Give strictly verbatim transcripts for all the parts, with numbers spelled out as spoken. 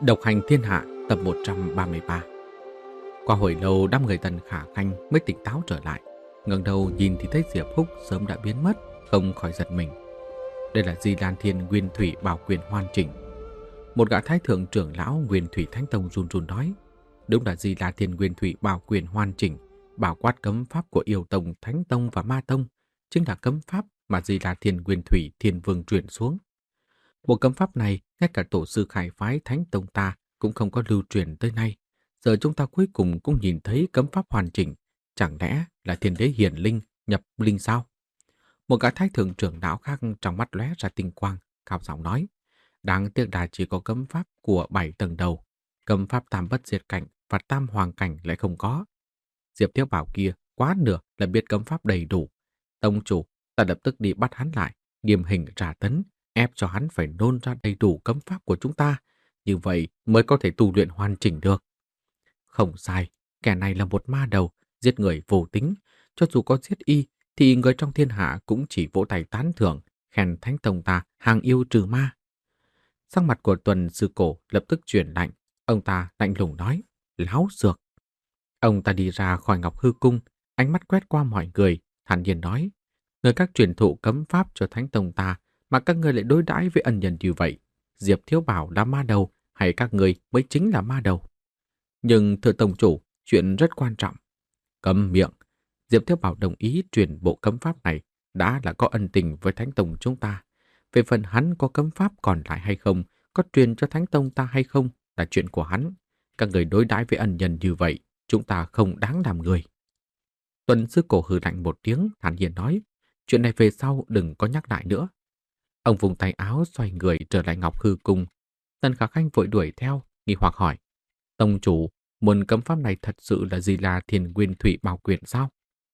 Độc hành thiên hạ tập một trăm ba mươi ba. Qua hồi lâu đám người Tần Khả Khanh mới tỉnh táo trở lại. Ngẩng đầu nhìn thì thấy Diệp Húc sớm đã biến mất, không khỏi giật mình. Đây là Di Lan Thiên Nguyên Thủy Bảo Quyền hoàn chỉnh. Một gã thái thượng trưởng lão Nguyên Thủy Thánh Tông run run nói: đúng là Di Lan Thiên Nguyên Thủy Bảo Quyền hoàn chỉnh, bảo quát cấm pháp của Yêu Tông, Thánh Tông và Ma Tông, chính là cấm pháp mà Di Lan Thiên Nguyên Thủy Thiên Vương truyền xuống. Bộ cấm pháp này, ngay cả tổ sư khai phái Thánh Tông ta cũng không có lưu truyền tới nay. Giờ chúng ta cuối cùng cũng nhìn thấy cấm pháp hoàn chỉnh. Chẳng lẽ là thiên đế hiển linh, nhập linh sao? Một gã thái thượng trưởng lão khác trong mắt lóe ra tinh quang, cao giọng nói: đáng tiếc là chỉ có cấm pháp của bảy tầng đầu. Cấm pháp tam bất diệt cảnh và tam hoàng cảnh lại không có. Diệp Thiếu Bảo kia quá nửa là biết cấm pháp đầy đủ. Tông chủ, ta lập tức đi bắt hắn lại, nghiêm hình trả tấn, ép cho hắn phải nôn ra đầy đủ cấm pháp của chúng ta. Như vậy mới có thể tu luyện hoàn chỉnh được. Không sai, kẻ này là một ma đầu, giết người vô tính. Cho dù có giết y, thì người trong thiên hạ cũng chỉ vỗ tay tán thưởng, khen Thánh Tông ta hàng yêu trừ ma. Sắc mặt của Tuần Sư Cổ lập tức chuyển lạnh. Ông ta lạnh lùng nói: láo xược. Ông ta đi ra khỏi Ngọc Hư Cung, ánh mắt quét qua mọi người, thản nhiên nói: người các truyền thụ cấm pháp cho Thánh Tông ta mà các người lại đối đãi với ân nhân như vậy. Diệp Thiếu Bảo là ma đầu hay các người mới chính là ma đầu? Nhưng thưa tông chủ, chuyện rất quan trọng. Cấm miệng. Diệp Thiếu Bảo đồng ý truyền bộ cấm pháp này đã là có ân tình với Thánh Tông chúng ta. Về phần hắn có cấm pháp còn lại hay không, có truyền cho Thánh Tông ta hay không là chuyện của hắn. Các người đối đãi với ân nhân như vậy, chúng ta không đáng làm người. Tuần Sư Cổ hừ lạnh một tiếng, thản nhiên nói: chuyện này về sau đừng có nhắc lại nữa. Ông vùng tay áo xoay người trở lại Ngọc Hư Cung. Tần Khả Khanh vội đuổi theo, nghi hoặc hỏi: tông chủ, môn cấm pháp này thật sự là Di La Thiên Nguyên Thủy Bảo Quyền sao?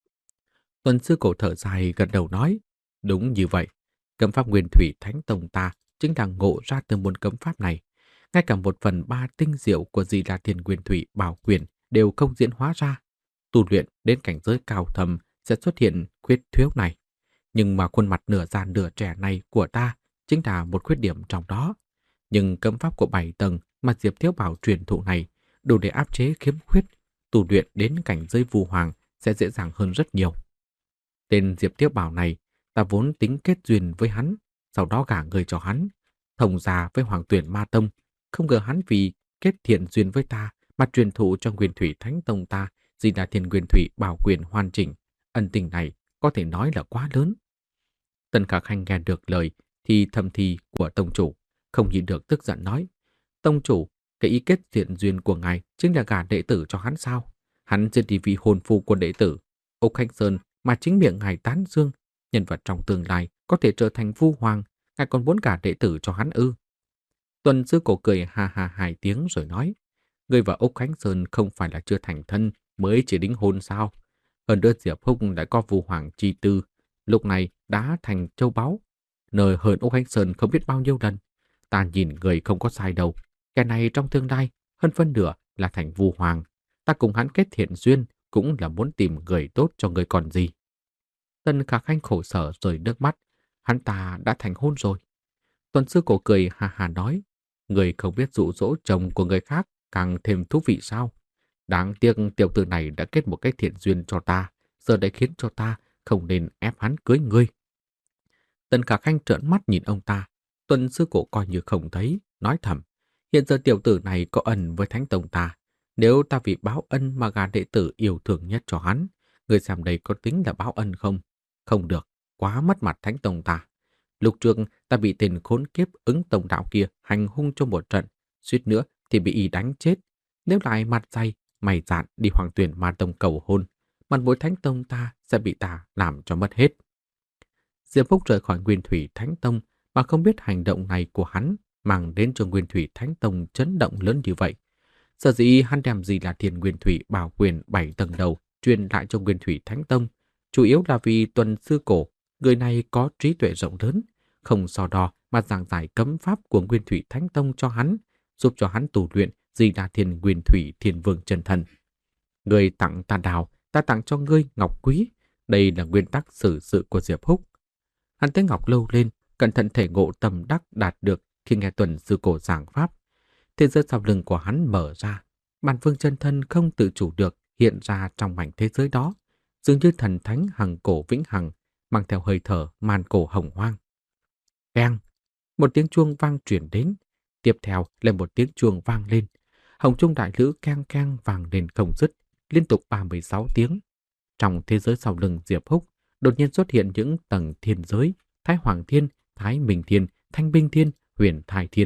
Tuần Sư Cổ thở dài gật đầu nói: đúng như vậy. Cấm pháp Nguyên Thủy Thánh Tông ta chính là ngộ ra từ môn cấm pháp này. Ngay cả một phần ba tinh diệu của Di La Thiên Nguyên Thủy Bảo Quyền đều không diễn hóa ra. Tu luyện đến cảnh giới cao thầm sẽ xuất hiện khuyết thiếu này. Nhưng mà khuôn mặt nửa già nửa trẻ này của ta chính là một khuyết điểm trong đó. Nhưng cấm pháp của bảy tầng mà Diệp Thiếu Bảo truyền thụ này đủ để áp chế khiếm khuyết, tu luyện đến cảnh giới vu hoàng sẽ dễ dàng hơn rất nhiều. Tên Diệp Thiếu Bảo này, ta vốn tính kết duyên với hắn, sau đó gả người cho hắn, thông gia với Hoàng Tuyển Ma Tông. Không ngờ hắn vì kết thiện duyên với ta mà truyền thụ cho Nguyên Thủy Thánh Tông ta Di La Thiên Nguyên Thủy Bảo Quyền hoàn chỉnh. Ân tình này có thể nói là quá lớn. Tần Khả Khanh nghe được lời thì thầm thì của tông chủ, không nhịn được tức giận nói: tông chủ, cái ý kết thiện duyên của ngài chính là gả đệ tử cho hắn sao? Hắn giết đi vị hồn phu của đệ tử Úc Khánh Sơn mà chính miệng ngài tán dương, nhân vật trong tương lai có thể trở thành vu hoàng, ngài còn muốn gả đệ tử cho hắn ư? Tuần Sư Cổ cười ha ha hai tiếng rồi nói: ngươi và Úc Khánh Sơn không phải là chưa thành thân mới chỉ đính hôn sao? Hơn nữa Diệp Húc đã có vu hoàng chi tư, lúc này đã thành châu báu, nơi hơn Úc Khánh Sơn không biết bao nhiêu lần. Ta nhìn người không có sai đâu, kẻ này trong tương lai hơn phân nửa là thành vu hoàng. Ta cùng hắn kết thiện duyên cũng là muốn tìm người tốt cho người còn gì. Tần Khả Khanh khổ sở rơi nước mắt. Hắn ta đã thành hôn rồi. Tuần Sư Cổ cười hà hà nói: người không biết dụ dỗ chồng của người khác càng thêm thú vị sao? Đáng tiếc tiểu tử này đã kết một cái thiện duyên cho ta, giờ đây khiến cho ta không nên ép hắn cưới ngươi. Tần Khả Khanh trợn mắt nhìn ông ta. Tuần Sư Cổ coi như không thấy, nói thầm: hiện giờ tiểu tử này có ân với Thánh Tông ta, nếu ta vì báo ân mà gả đệ tử yêu thương nhất cho hắn, người xem đây có tính là báo ân không? Không được, quá mất mặt Thánh Tông ta. Lúc trước ta bị tên khốn kiếp Ứng Tông đạo kia hành hung cho một trận, suýt nữa thì bị y đánh chết. Nếu lại mặt dày mày dạn đi Hoàng Tuyển Ma Tông cầu hôn, mặt mũi Thánh Tông ta sẽ bị ta làm cho mất hết. Diệp Húc rời khỏi Nguyên Thủy Thánh Tông mà không biết hành động này của hắn mang đến cho Nguyên Thủy Thánh Tông chấn động lớn như vậy. Sở dĩ hắn đem Di La Thiên Nguyên Thủy Bảo Quyền bảy tầng đầu truyền lại cho Nguyên Thủy Thánh Tông, chủ yếu là vì Tuần Sư Cổ, người này có trí tuệ rộng lớn, không so đo mà giảng giải cấm pháp của Nguyên Thủy Thánh Tông cho hắn, giúp cho hắn tu luyện Di La Thiên Nguyên Thủy Thiên Vương chân thần. Người tặng ta đào, ta tặng cho ngươi ngọc quý. Đây là nguyên tắc xử sự của Diệp Húc. Hắn thấy ngọc lâu lên, cẩn thận thể ngộ tầm đắc đạt được khi nghe Tuần Sư Cổ giảng pháp. Thế giới sau lưng của hắn mở ra, bản vương chân thân không tự chủ được hiện ra trong mảnh thế giới đó, dường như thần thánh hằng cổ vĩnh hằng, mang theo hơi thở man cổ hồng hoang. Keng, một tiếng chuông vang truyền đến, tiếp theo là một tiếng chuông vang lên. Hồng trung đại lữ keng keng vang lên không dứt, liên tục ba mươi sáu tiếng. Trong thế giới sau lưng Diệp Húc, đột nhiên xuất hiện những tầng thiên giới, Thái Hoàng Thiên, Thái Minh Thiên, Thanh Binh Thiên, Huyền Thái Thiên.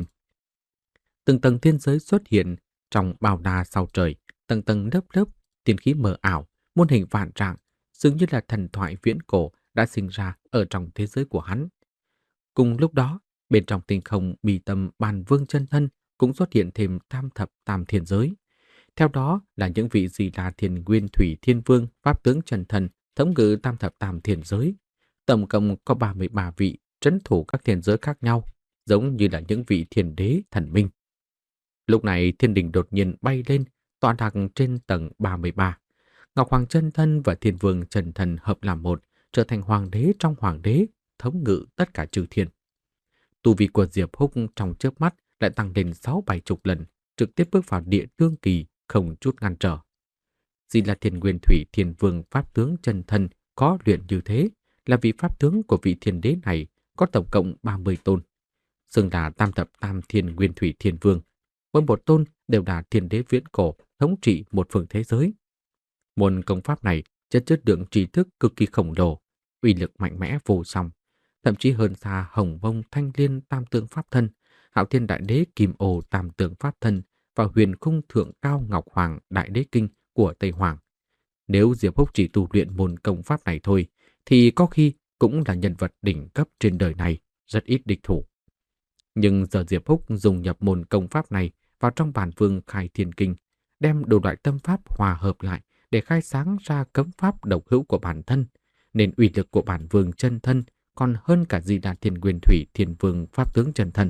Từng tầng thiên giới xuất hiện trong bao la sao trời, tầng tầng lớp lớp, tiên khí mờ ảo, muôn hình vạn trạng, dường như là thần thoại viễn cổ đã sinh ra ở trong thế giới của hắn. Cùng lúc đó, bên trong tinh không bi tâm bàn vương chân thân cũng xuất hiện thêm tam thập tam thiên giới. Theo đó là những vị Di La Thiên Nguyên Thủy Thiên Vương, Pháp tướng chân thân thống ngự tam thập tam thiên giới. Tổng cộng có ba mươi ba vị trấn thủ các thiên giới khác nhau, giống như là những vị thiên đế thần minh. Lúc này thiên đình đột nhiên bay lên, tọa lạc trên tầng ba mươi ba. Ngọc Hoàng chân thân và Thiên Vương chân thân hợp làm một, trở thành hoàng đế trong hoàng đế, thống ngự tất cả chư thiên. Tu vi của Diệp Húc trong chớp mắt lại tăng lên sáu bảy chục lần, trực tiếp bước vào địa tương kỳ, không chút ngăn trở. Di La Thiên Nguyên Thủy Thiên Vương Pháp tướng chân thân có luyện như thế, là vị pháp tướng của vị thiên đế này, có tổng cộng ba mươi tôn. Xưng là tam thập tam thiên Nguyên Thủy Thiên Vương. Mỗi một tôn đều là thiên đế viễn cổ, thống trị một phương thế giới. Môn công pháp này chất chất lượng trí thức cực kỳ khổng lồ, uy lực mạnh mẽ vô song, thậm chí hơn xa Hồng Mông Thanh Liên Tam Tượng Pháp Thân, Hạo Thiên Đại Đế Kim Ô Tam Tượng Pháp Thân và Huyền Khung Thượng Cao Ngọc Hoàng Đại Đế Kinh của Tây Hoàng. Nếu Diệp Húc chỉ tu luyện môn công pháp này thôi, thì có khi cũng là nhân vật đỉnh cấp trên đời này, rất ít địch thủ. Nhưng giờ Diệp Húc dùng nhập môn công pháp này vào trong bản vương khai thiên kinh, đem đủ loại tâm pháp hòa hợp lại để khai sáng ra cấm pháp độc hữu của bản thân, nên uy lực của bản vương chân thân còn hơn cả Di La Thiên Nguyên Thủy Thiên Vương Pháp tướng chân thân.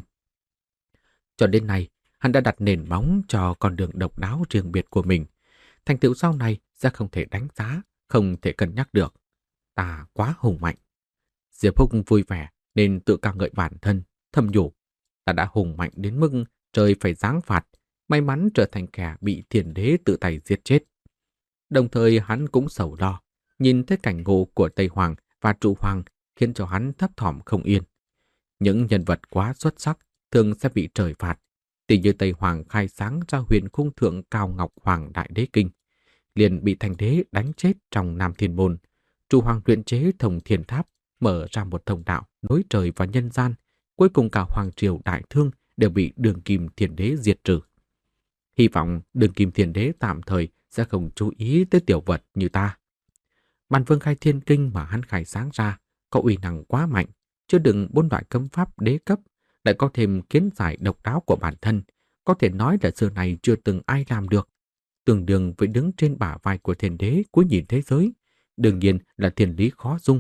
Cho đến nay, hắn đã đặt nền móng cho con đường độc đáo riêng biệt của mình. Thành tựu sau này sẽ không thể đánh giá, không thể cân nhắc được. Ta quá hùng mạnh. Diệp Húc vui vẻ nên tự ca ngợi bản thân, thầm nhủ. Ta đã hùng mạnh đến mức trời phải giáng phạt, may mắn trở thành kẻ bị thiên đế tự tay giết chết. Đồng thời hắn cũng sầu lo, nhìn thấy cảnh ngộ của Tây Hoàng và Trụ Hoàng khiến cho hắn thấp thỏm không yên. Những nhân vật quá xuất sắc thường sẽ bị trời phạt, tỷ như Tây Hoàng khai sáng ra Huyền Khung Thượng Cao Ngọc Hoàng Đại Đế Kinh, liền bị thành đế đánh chết trong Nam Thiên Môn. Trụ Hoàng luyện chế Thông Thiên Tháp, mở ra một thông đạo nối trời và nhân gian, cuối cùng cả Hoàng Triều Đại Thương đều bị Đường Kim Thiên Đế diệt trừ. Hy vọng Đường Kim Thiên Đế tạm thời sẽ không chú ý tới tiểu vật như ta. Bản vương khai thiên kinh mà hắn khai sáng ra có uy năng quá mạnh, chưa đừng bốn loại cấm pháp đế cấp, lại có thêm kiến giải độc đáo của bản thân, có thể nói là xưa này chưa từng ai làm được. Tương đương với đứng trên bả vai của thiên đế cuối nhìn thế giới, đương nhiên là thiên lý khó dung.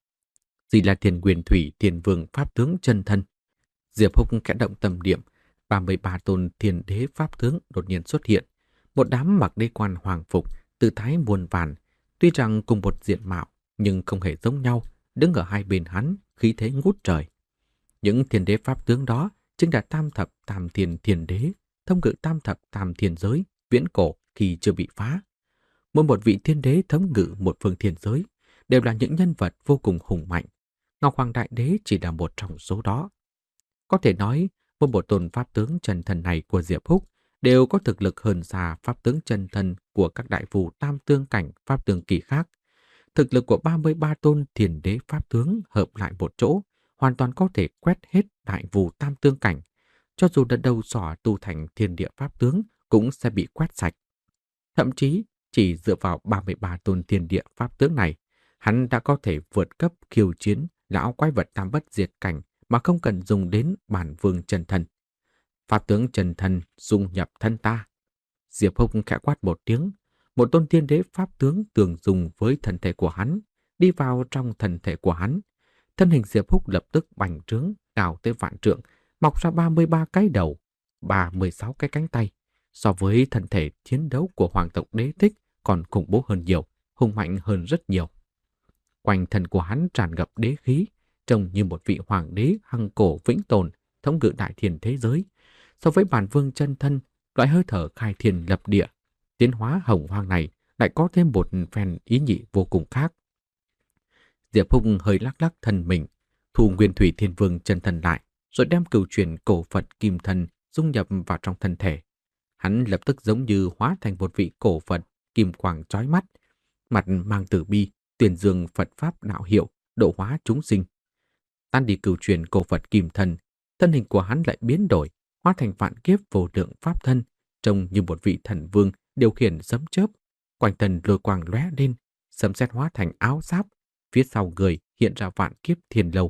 Di La Thiên Nguyên Thủy Thiên Vương Pháp tướng chân thân. Diệp Húc khẽ động tâm niệm, ba mươi ba tôn thiên đế pháp tướng đột nhiên xuất hiện, một đám mặc đế quan hoàng phục, tư thái muôn vàn, tuy rằng cùng một diện mạo nhưng không hề giống nhau, đứng ở hai bên hắn, khí thế ngút trời. Những thiên đế pháp tướng đó chính là tam thập tam thiên thiên đế, thống ngự tam thập tam thiên giới, viễn cổ khi chưa bị phá. Mỗi một vị thiên đế thống ngự một phương thiên giới đều là những nhân vật vô cùng hùng mạnh. Ngọc Hoàng Đại Đế chỉ là một trong số đó. Có thể nói, mỗi một tôn pháp tướng chân thần này của Diệp Húc đều có thực lực hơn xa pháp tướng chân thần của các đại phù tam tương cảnh pháp tướng kỳ khác. Thực lực của ba mươi ba tôn thiên đế pháp tướng hợp lại một chỗ, hoàn toàn có thể quét hết đại phù tam tương cảnh. Cho dù đã đầu sỏ tu thành thiên địa pháp tướng cũng sẽ bị quét sạch. Thậm chí, chỉ dựa vào ba mươi ba tôn thiên địa pháp tướng này, hắn đã có thể vượt cấp khiêu chiến lão quái vật tam bất diệt cảnh mà không cần dùng đến bản vương chân thân. Pháp tướng chân thân dung nhập thân ta. Diệp Húc khẽ quát một tiếng, một tôn thiên đế pháp tướng tương dung với thân thể của hắn, đi vào trong thân thể của hắn. Thân hình Diệp Húc lập tức bành trướng, cao tới vạn trượng, mọc ra ba mươi ba cái đầu, ba mươi sáu cái cánh tay. So với thân thể chiến đấu của hoàng tộc Đế Thích còn khủng bố hơn nhiều, hùng mạnh hơn rất nhiều. Quanh thân của hắn tràn ngập đế khí, trông như một vị hoàng đế hằng cổ vĩnh tồn, thống ngự đại thiên thế giới. So với bản vương chân thân, loại hơi thở khai thiên lập địa, tiến hóa hồng hoang này lại có thêm một phen ý nhị vô cùng khác. Diệp Hùng hơi lắc lắc thân mình, thu Nguyên Thủy Thiên Vương chân thân lại, rồi đem cửu truyền cổ Phật kim thân dung nhập vào trong thân thể. Hắn lập tức giống như hóa thành một vị cổ Phật kim quang chói mắt, mặt mang tử bi, tuyên dương Phật pháp đạo hiệu, độ hóa chúng sinh. Tan đi cửu truyền cổ Phật kim thân, thân hình của hắn lại biến đổi, hóa thành vạn kiếp vô lượng pháp thân, trông như một vị thần vương điều khiển sấm chớp, quanh thân lôi quang lóe lên, sấm sét hóa thành áo giáp, phía sau người hiện ra vạn kiếp thiên lâu.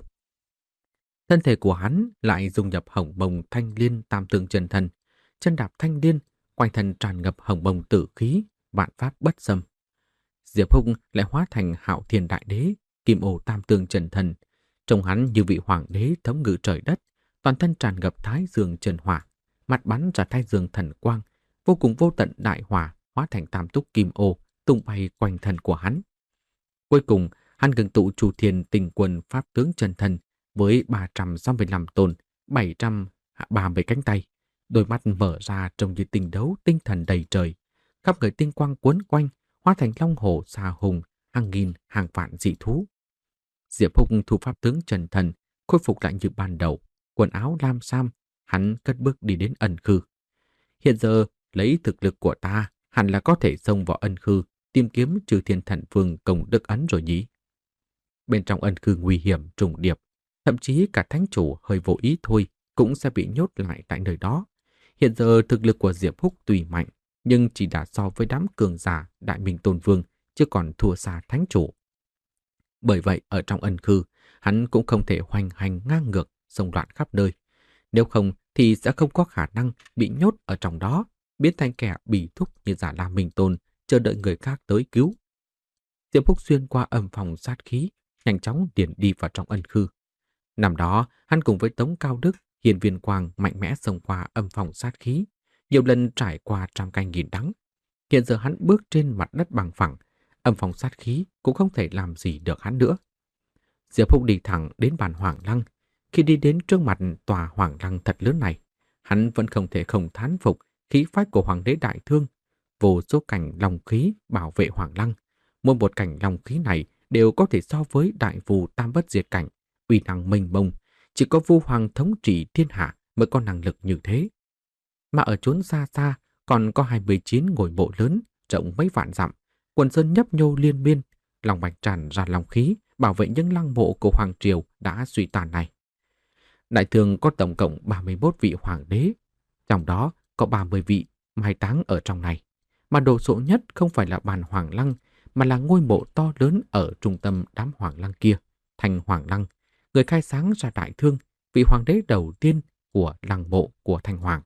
Thân thể của hắn lại dung nhập hồng mông thanh liên tam tương chân thân, chân đạp thanh liên, quanh thân tràn ngập hồng mông tử khí, vạn pháp bất xâm. Diệp Hùng lại hóa thành Hạo Thiên Đại Đế, kim ô tam tương chân thân, trông hắn như vị hoàng đế thống ngự trời đất, toàn thân tràn ngập thái dương chân hỏa, mặt bắn ra thái dương thần quang, vô cùng vô tận đại hỏa hóa thành tam túc kim ô tung bay quanh thân của hắn. Cuối cùng, hắn ngưng tụ Chu Thiên Tinh Quân pháp tướng chân thân với ba trăm sáu mươi lăm tôn, bảy trăm ba mươi cánh tay, đôi mắt mở ra trông như tinh đấu tinh thần đầy trời, khắp người tinh quang cuốn quanh, hóa thành long hổ xà hùng, hàng nghìn hàng vạn dị thú. Diệp Hùng thu pháp tướng chân thần, khôi phục lại như ban đầu, quần áo lam sam, hắn cất bước đi đến ẩn khư. Hiện giờ, lấy thực lực của ta, hẳn là có thể xông vào ẩn khư, tìm kiếm Chư Thiên Thần Vương công đức ấn rồi nhỉ. Bên trong ẩn khư nguy hiểm trùng điệp, thậm chí cả thánh chủ hơi vô ý thôi cũng sẽ bị nhốt lại tại nơi đó. Hiện giờ thực lực của Diệp Húc tùy mạnh, nhưng chỉ đã so với đám cường giả Đại Minh Tôn Vương, chứ còn thua xa thánh chủ. Bởi vậy ở trong ẩn khư, hắn cũng không thể hoành hành ngang ngược, xông loạn khắp nơi. Nếu không thì sẽ không có khả năng bị nhốt ở trong đó, biến thành kẻ bị thúc như giả La Minh Tôn, chờ đợi người khác tới cứu. Diệp Húc xuyên qua âm phòng sát khí, nhanh chóng điền đi vào trong ẩn khư. Năm đó, hắn cùng với Tống Cao Đức, Hiền Viên Quang mạnh mẽ xông qua âm phòng sát khí, nhiều lần trải qua trăm canh nghìn đắng. Hiện giờ hắn bước trên mặt đất bằng phẳng, âm phòng sát khí cũng không thể làm gì được hắn nữa. Diệp Húc đi thẳng đến bàn Hoàng Lăng. Khi đi đến trước mặt tòa Hoàng Lăng thật lớn này, hắn vẫn không thể không thán phục khí phách của Hoàng đế Đại Thương. Vô số cảnh long khí bảo vệ Hoàng Lăng, mỗi một cảnh long khí này đều có thể so với đại phù tam bất diệt cảnh, uy năng mênh mông, chỉ có Vu Hoàng thống trị thiên hạ mới có năng lực như thế. Mà ở chốn xa xa còn có hai mươi chín ngôi mộ lớn rộng mấy vạn dặm, quần sơn nhấp nhô liên miên, lòng mạch tràn ra long khí bảo vệ những lăng mộ của hoàng triều đã suy tàn này. Đại Thương có tổng cộng ba mươi mốt vị hoàng đế, trong đó có ba mươi vị mai táng ở trong này, mà đồ sộ nhất không phải là bàn Hoàng Lăng, mà là ngôi mộ to lớn ở trung tâm đám Hoàng Lăng kia, thành Hoàng Lăng, người khai sáng ra Đại Thương, vị hoàng đế đầu tiên của lăng mộ của Thanh Hoàng.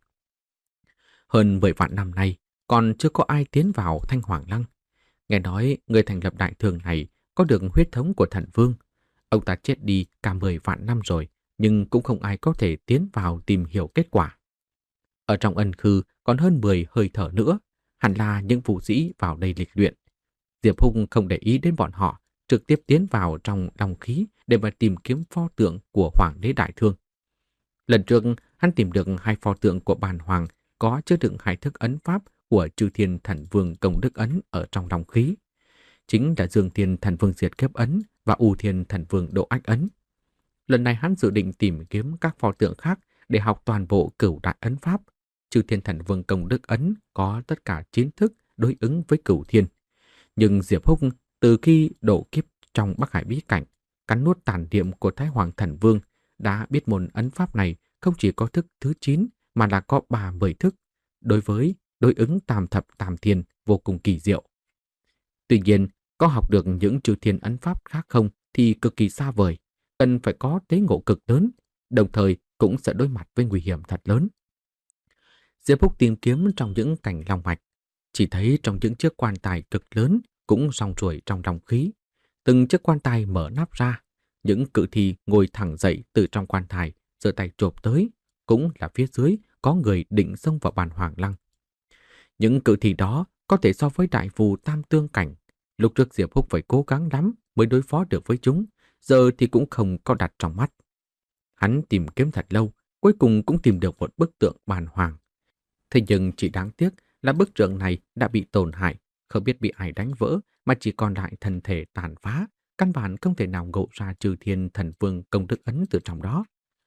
Hơn mười vạn năm nay, còn chưa có ai tiến vào Thanh Hoàng Lăng. Nghe nói người thành lập Đại Thương này có được huyết thống của thần vương. Ông ta chết đi cả mười vạn năm rồi, nhưng cũng không ai có thể tiến vào tìm hiểu kết quả. Ở trong ân khư còn hơn mười hơi thở nữa, hẳn là những vũ sĩ vào đây lịch luyện. Diệp Hùng không để ý đến bọn họ, trực tiếp tiến vào trong long khí để mà tìm kiếm pho tượng của Hoàng đế Đại Thương. Lần trước, hắn tìm được hai pho tượng của bàn hoàng có chứa đựng hai thức ấn pháp của Chư Thiên Thần Vương công đức ấn ở trong long khí. Chính là Dương Thiên Thần Vương diệt kiếp ấn và U Thiên Thần Vương độ ách ấn. Lần này hắn dự định tìm kiếm các pho tượng khác để học toàn bộ cửu đại ấn pháp. Chư Thiên Thần Vương công đức ấn có tất cả chín thức đối ứng với cửu thiên. Nhưng Diệp Hùng từ khi độ kiếp trong Bắc Hải bí cảnh, cắn nuốt tàn niệm của Thái Hoàng Thần Vương, đã biết môn ấn pháp này không chỉ có thức thứ chín mà là có ba mươi thức, đối với đối ứng tam thập tam thiên vô cùng kỳ diệu. Tuy nhiên, có học được những chư thiên ấn pháp khác không thì cực kỳ xa vời, cần phải có tế ngộ cực lớn, đồng thời cũng sẽ đối mặt với nguy hiểm thật lớn. Diệp Húc tìm kiếm trong những cảnh long mạch, chỉ thấy trong những chiếc quan tài cực lớn cũng rong ruổi trong long khí. Từng chiếc quan tài mở nắp ra, những cự thi ngồi thẳng dậy từ trong quan tài, giơ tay chộp tới, cũng là phía dưới có người định xông vào bàn Hoàng Lăng. Những cự thi đó có thể so với đại phù tam tương cảnh. Lúc trước Diệp Húc phải cố gắng lắm mới đối phó được với chúng, giờ thì cũng không có đặt trong mắt. Hắn tìm kiếm thật lâu, cuối cùng cũng tìm được một bức tượng bàn hoàng. Thế nhưng chỉ đáng tiếc là bức tượng này đã bị tổn hại, không biết bị ai đánh vỡ mà chỉ còn lại thân thể tàn phá, căn bản không thể nào ngộ ra Chư Thiên Thần Vương công đức ấn từ trong đó.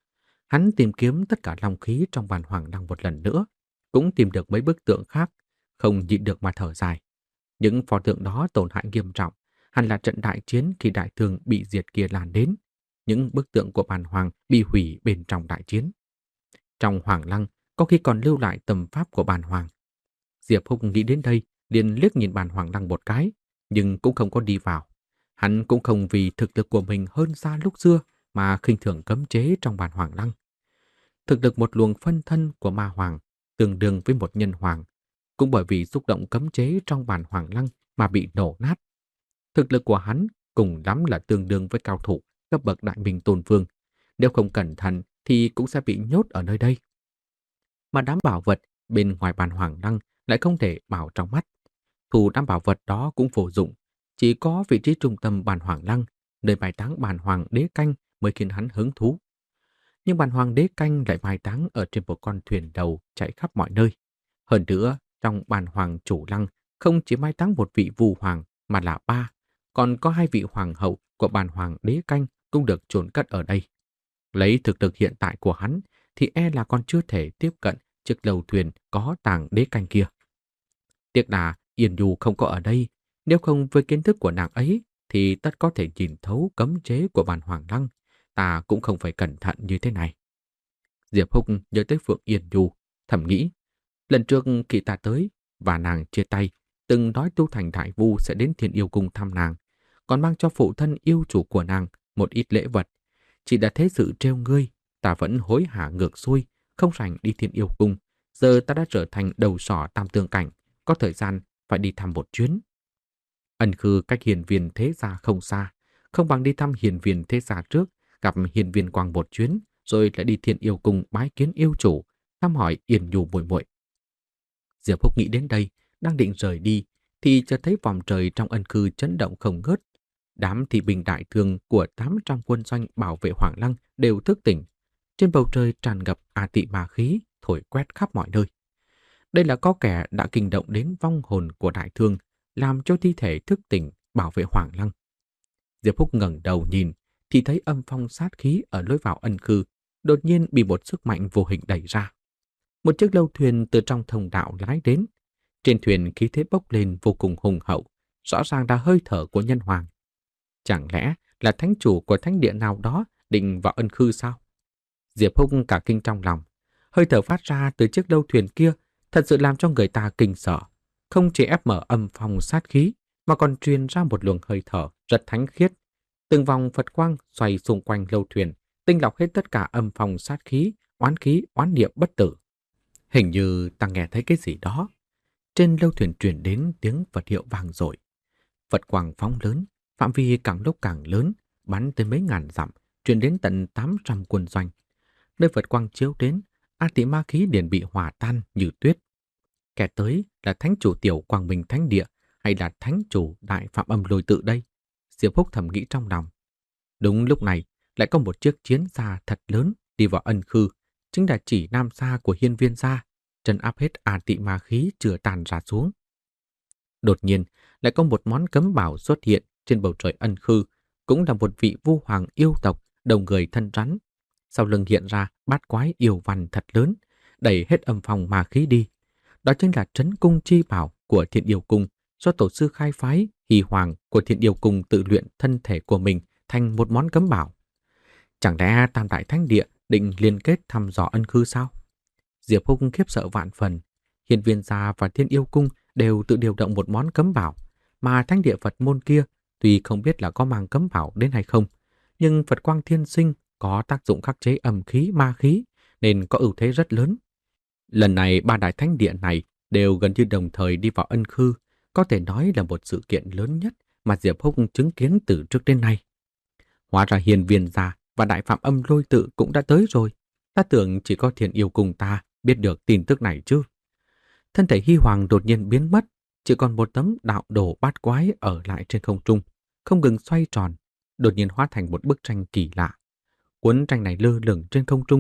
Hắn tìm kiếm tất cả long khí trong bàn hoàng lăng một lần nữa, cũng tìm được mấy bức tượng khác, không nhịn được mà thở dài. Những pho tượng đó tổn hại nghiêm trọng, hẳn là trận đại chiến khi đại thương bị diệt kia lan đến. Những bức tượng của bàn hoàng bị hủy bên trong đại chiến. Trong hoàng lăng, có khi còn lưu lại tầm pháp của bàn hoàng. Diệp Húc nghĩ đến đây, liền liếc nhìn bàn hoàng lăng một cái, nhưng cũng không có đi vào. Hắn cũng không vì thực lực của mình hơn xa lúc xưa mà khinh thường cấm chế trong bàn hoàng lăng. Thực lực một luồng phân thân của ma hoàng tương đương với một nhân hoàng, cũng bởi vì xúc động cấm chế trong bàn hoàng lăng mà bị nổ nát. Thực lực của hắn cùng lắm là tương đương với cao thủ cấp bậc đại minh tôn vương. Nếu không cẩn thận thì cũng sẽ bị nhốt ở nơi đây. Mà đám bảo vật bên ngoài bàn hoàng lăng lại không thể bảo trong mắt. Thủ đám bảo vật đó cũng vô dụng, chỉ có vị trí trung tâm bàn hoàng lăng, nơi bài táng bàn hoàng đế canh mới khiến hắn hứng thú. Nhưng bàn hoàng đế canh lại mai táng ở trên một con thuyền đầu chạy khắp mọi nơi. Hơn nữa, trong bàn hoàng chủ lăng không chỉ mai táng một vị vù hoàng mà là ba, còn có hai vị hoàng hậu của bàn hoàng đế canh cũng được chôn cất ở đây. Lấy thực lực hiện tại của hắn thì e là còn chưa thể tiếp cận chiếc lầu thuyền có tàng đế canh kia. Tiếc là Yên Du không có ở đây, nếu không với kiến thức của nàng ấy thì tất có thể nhìn thấu cấm chế của bàn hoàng lăng. Ta cũng không phải cẩn thận như thế này. Diệp Húc nhớ tới Phượng Yên Du, thầm nghĩ, lần trước khi ta tới và nàng chia tay, từng nói Tu Thành Đại Vu sẽ đến Thiên Yêu Cung thăm nàng, còn mang cho phụ thân yêu chủ của nàng một ít lễ vật. Chỉ đã thế sự trêu ngươi, ta vẫn hối hả ngược xuôi, không rảnh đi Thiên Yêu Cung. Giờ ta đã trở thành đầu sỏ tam tương cảnh, có thời gian phải đi thăm một chuyến. Ân Khư cách Hiền Viên Thế Gia không xa, không bằng đi thăm Hiền Viên Thế Gia trước, gặp Hiền Viên Quang một chuyến, rồi lại đi Thiên Yêu Cung bái kiến yêu chủ, thăm hỏi Yên Du muội muội. Diệp Húc nghĩ đến đây, đang định rời đi, thì chợt thấy vòng trời trong Ân Khư chấn động không ngớt. Đám thị binh đại thương của tám trăm quân doanh bảo vệ Hoàng Lăng đều thức tỉnh. Trên bầu trời tràn ngập a tị ma khí, thổi quét khắp mọi nơi. Đây là có kẻ đã kinh động đến vong hồn của đại thương, làm cho thi thể thức tỉnh bảo vệ Hoàng Lăng. Diệp Húc ngẩng đầu nhìn, thì thấy âm phong sát khí ở lối vào Ân Khư đột nhiên bị một sức mạnh vô hình đẩy ra. Một chiếc lâu thuyền từ trong thông đạo lái đến. Trên thuyền khí thế bốc lên vô cùng hùng hậu, rõ ràng là hơi thở của nhân hoàng. Chẳng lẽ là thánh chủ của thánh địa nào đó định vào Ân Khư sao? Diệp Húc cả kinh trong lòng. Hơi thở phát ra từ chiếc lâu thuyền kia thật sự làm cho người ta kinh sợ. Không chỉ ép mở âm phong sát khí, mà còn truyền ra một luồng hơi thở rất thánh khiết. Từng vòng Phật quang xoay xung quanh lâu thuyền, tinh lọc hết tất cả âm phong sát khí, oán khí, oán niệm bất tử. Hình như ta nghe thấy cái gì đó. Trên lâu thuyền truyền đến tiếng Phật hiệu vang dội. Phật quang phóng lớn, phạm vi càng lúc càng lớn, bắn tới mấy ngàn dặm, truyền đến tận tám trăm quân doanh. Nơi Phật quang chiếu đến, a tị ma khí liền bị hòa tan như tuyết. Kẻ tới là thánh chủ tiểu Quang Minh Thánh Địa hay là thánh chủ Đại Phạm Âm Lôi Tự đây? Diệp Húc thầm nghĩ trong lòng. Đúng lúc này, lại có một chiếc chiến xa thật lớn đi vào Ân Khư, chính là chỉ nam xa của Hiên Viên gia, trấn áp hết a tị ma khí chưa tàn ra xuống. Đột nhiên, lại có một món cấm bảo xuất hiện trên bầu trời Ân Khư, cũng là một vị vu hoàng yêu tộc, đầu người thân rắn. Sau lưng hiện ra bát quái yêu văn thật lớn, đẩy hết âm phong ma khí đi. Đó chính là trấn cung chi bảo của Thiên Yêu Cung, do tổ sư khai phái Hỷ Hoàng của Thiên Yêu Cung tự luyện thân thể của mình thành một món cấm bảo. Chẳng lẽ Tam Đại Thánh Địa định liên kết thăm dò Ân Khư sao? Diệp Húc khiếp sợ vạn phần. Hiên Viên gia và Thiên Yêu Cung đều tự điều động một món cấm bảo, mà Thánh Địa Phật môn kia tuy không biết là có mang cấm bảo đến hay không, nhưng Phật Quang Thiên Sinh có tác dụng khắc chế âm khí ma khí nên có ưu thế rất lớn. Lần này ba đại thánh địa này đều gần như đồng thời đi vào Ân Khư, có thể nói là một sự kiện lớn nhất mà Diệp Húc chứng kiến từ trước đến nay. Hóa ra Hiên Viên gia và Đại Phạm Âm Lôi Tự cũng đã tới rồi. Ta tưởng chỉ có Thiên Yêu Cung ta biết được tin tức này chứ. Thân thể Hy Hoàng đột nhiên biến mất, chỉ còn một tấm đạo đồ bát quái ở lại trên không trung, không ngừng xoay tròn, đột nhiên hóa thành một bức tranh kỳ lạ. Cuốn tranh này lơ lửng trên không trung,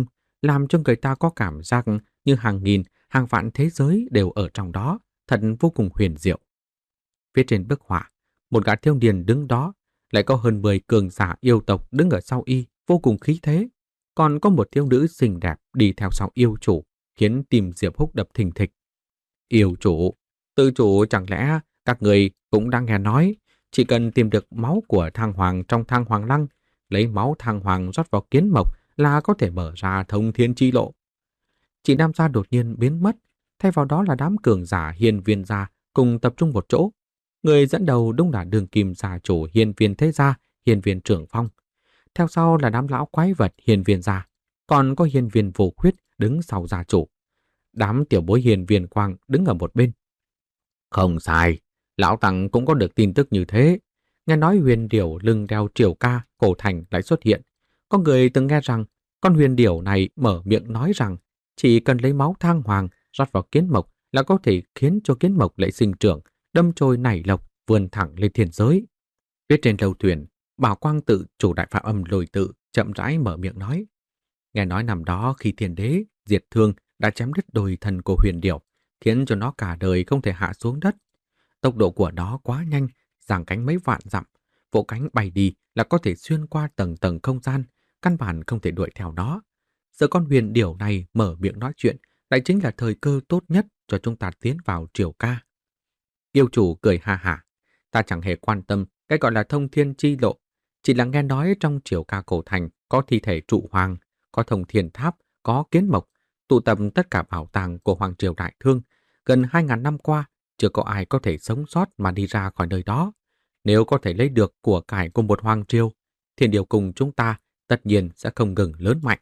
làm cho người ta có cảm giác như hàng nghìn, hàng vạn thế giới đều ở trong đó, thật vô cùng huyền diệu. Phía trên bức họa, một gã thiếu niên đứng đó, lại có hơn mười cường giả yêu tộc đứng ở sau y, vô cùng khí thế. Còn có một thiếu nữ xinh đẹp đi theo sau yêu chủ, khiến tim Diệp Húc đập thình thịch. Yêu chủ, tự chủ chẳng lẽ các người cũng đang nghe nói, chỉ cần tìm được máu của thang hoàng trong thang hoàng lăng, lấy máu thang hoàng rót vào kiến mộc là có thể mở ra thông thiên chi lộ. Chị Nam gia đột nhiên biến mất, thay vào đó là đám cường giả hiên viên gia cùng tập trung một chỗ. Người dẫn đầu đúng là đường kim gia chủ hiên viên thế gia, hiên viên trưởng phong. Theo sau là đám lão quái vật hiên viên gia, còn có hiên viên vô khuyết đứng sau gia chủ. Đám tiểu bối hiên viên quang đứng ở một bên. Không sai, lão tăng cũng có được tin tức như thế. Nghe nói huyền điểu lưng đeo triều ca, cổ thành lại xuất hiện. Có người từng nghe rằng con huyền điểu này mở miệng nói rằng chỉ cần lấy máu thang hoàng rót vào kiến mộc là có thể khiến cho kiến mộc lại sinh trưởng, đâm chồi nảy lộc, vươn thẳng lên thiên giới. Phía trên lầu thuyền, Bảo Quang tự chủ đại phạm âm lôi tự chậm rãi mở miệng nói. Nghe nói năm đó khi thiên đế diệt thương đã chém đứt đôi thân của huyền điểu, khiến cho nó cả đời không thể hạ xuống đất. Tốc độ của nó quá nhanh, giang cánh mấy vạn dặm, vỗ cánh bay đi là có thể xuyên qua tầng tầng không gian, căn bản không thể đuổi theo nó. Giờ con huyền điểu này mở miệng nói chuyện, lại chính là thời cơ tốt nhất cho chúng ta tiến vào triều ca. Yêu chủ cười ha hả, ta chẳng hề quan tâm cái gọi là thông thiên chi lộ, chỉ là nghe nói trong triều ca cổ thành có thi thể trụ hoàng, có thông thiên tháp, có kiến mộc, tụ tập tất cả bảo tàng của Hoàng triều Đại Thương. Gần hai ngàn năm qua, chưa có ai có thể sống sót mà đi ra khỏi nơi đó. Nếu có thể lấy được của cải của một Hoàng triều, Thiên Điều cùng chúng ta tất nhiên sẽ không ngừng lớn mạnh.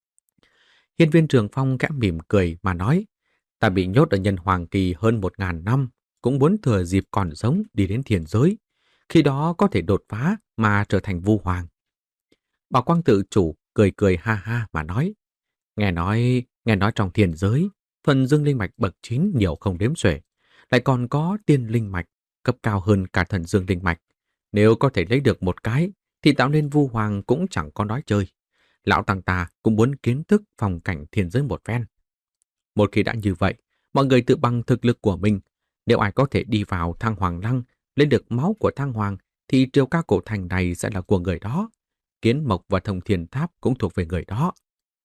Hiên viên Trường Phong kẽ mỉm cười mà nói, ta bị nhốt ở nhân hoàng kỳ hơn một ngàn năm, cũng muốn thừa dịp còn sống đi đến thiên giới, khi đó có thể đột phá mà trở thành vu hoàng. Bảo Quang tự chủ cười cười ha ha mà nói, nghe nói, nghe nói trong thiên giới, phần dương linh mạch bậc chín nhiều không đếm xuể, lại còn có tiên linh mạch cấp cao hơn cả thần dương linh mạch. Nếu có thể lấy được một cái, thì tạo nên vu hoàng cũng chẳng có nói chơi. Lão tăng ta cũng muốn kiến thức phong cảnh thiên giới một phen. Một khi đã như vậy, mọi người tự bằng thực lực của mình. Nếu ai có thể đi vào thang hoàng lăng, lấy được máu của thang hoàng, thì triều ca cổ thành này sẽ là của người đó. Kiến mộc và thông thiên tháp cũng thuộc về người đó.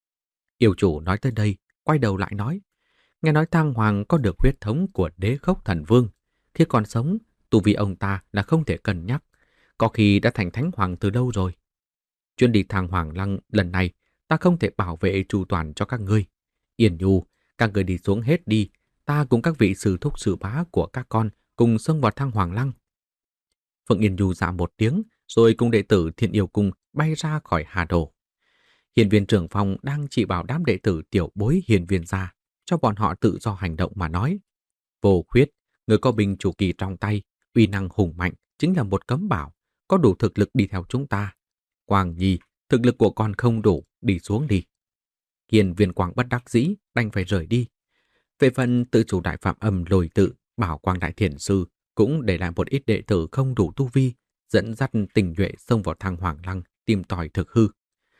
Yêu chủ nói tới đây, quay đầu lại nói, nghe nói thang hoàng có được huyết thống của đế khốc thần vương. Khi còn sống, tu vi ông ta là không thể cân nhắc, có khi đã thành thánh hoàng từ lâu rồi. Chuyến đi thang hoàng lăng lần này, ta không thể bảo vệ chu toàn cho các ngươi. Yên Nhu, các người đi xuống hết đi, ta cùng các vị sư thúc sư bá của các con cùng xông vào thang hoàng lăng. Phượng Yên Nhu dạ một tiếng, rồi cùng đệ tử Thiên Yêu Cung bay ra khỏi Hà Đồ. Hiên viên Trưởng Phong đang chỉ bảo đám đệ tử tiểu bối hiên viên gia, cho bọn họ tự do hành động mà nói. Vô Khuyết, người có binh chủ kỳ trong tay, uy năng hùng mạnh, chính là một cấm bảo, có đủ thực lực đi theo chúng ta. Quang Nhi, thực lực của con không đủ, đi xuống đi. Hiên viên Quang bất đắc dĩ, đành phải rời đi. Về phần tự chủ đại phạm âm lôi tự, Bảo Quang đại thiền sư, cũng để lại một ít đệ tử không đủ tu vi, dẫn dắt tình nhuệ xông vào thang hoàng lăng, tìm tòi thực hư.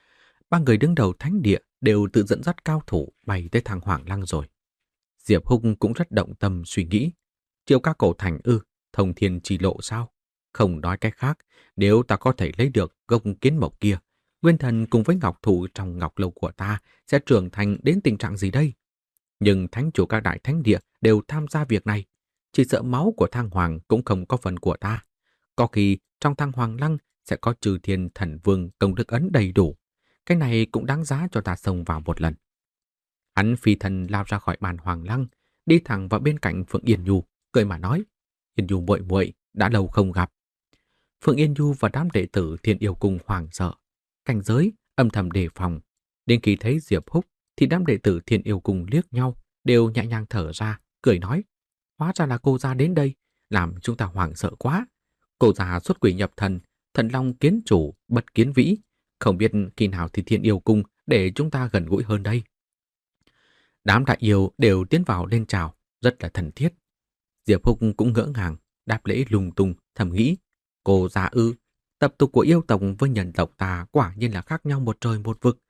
Ba người đứng đầu thánh địa đều tự dẫn dắt cao thủ bay tới thang hoàng lăng rồi. Diệp Hùng cũng rất động tâm suy nghĩ. Triều ca cổ thành ư, thông thiên chi lộ sao? Không nói cách khác, nếu ta có thể lấy được gốc kiến mộc kia, nguyên thần cùng với ngọc thụ trong ngọc lâu của ta sẽ trưởng thành đến tình trạng gì đây? Nhưng thánh chủ các đại thánh địa đều tham gia việc này. Chỉ sợ máu của thang hoàng cũng không có phần của ta. Có khi trong thang hoàng lăng sẽ có trừ thiên thần vương công đức ấn đầy đủ. Cái này cũng đáng giá cho ta xông vào một lần. Hắn phi thần lao ra khỏi bàn hoàng lăng, đi thẳng vào bên cạnh Phượng Yên Nhu, cười mà nói, Yên Nhu muội muội đã lâu không gặp. Phượng Yên Nhu và đám đệ tử Thiên Yêu Cung hoảng sợ, cảnh giới âm thầm đề phòng. Đến khi thấy Diệp Húc thì đám đệ tử Thiên Yêu Cung liếc nhau, đều nhẹ nhàng thở ra, cười nói, hóa ra là cô gia đến đây, làm chúng ta hoảng sợ quá. Cô gia xuất quỷ nhập thần, thần long kiến chủ, bất kiến vĩ, không biết khi nào thì Thiên Yêu Cung để chúng ta gần gũi hơn đây. Đám đại yêu đều tiến vào lên chào, rất là thân thiết. Diệp Húc cũng ngỡ ngàng, đáp lễ lung tung, thầm nghĩ, cô gia ư, tập tục của yêu tộc với nhân tộc ta quả nhiên là khác nhau một trời một vực.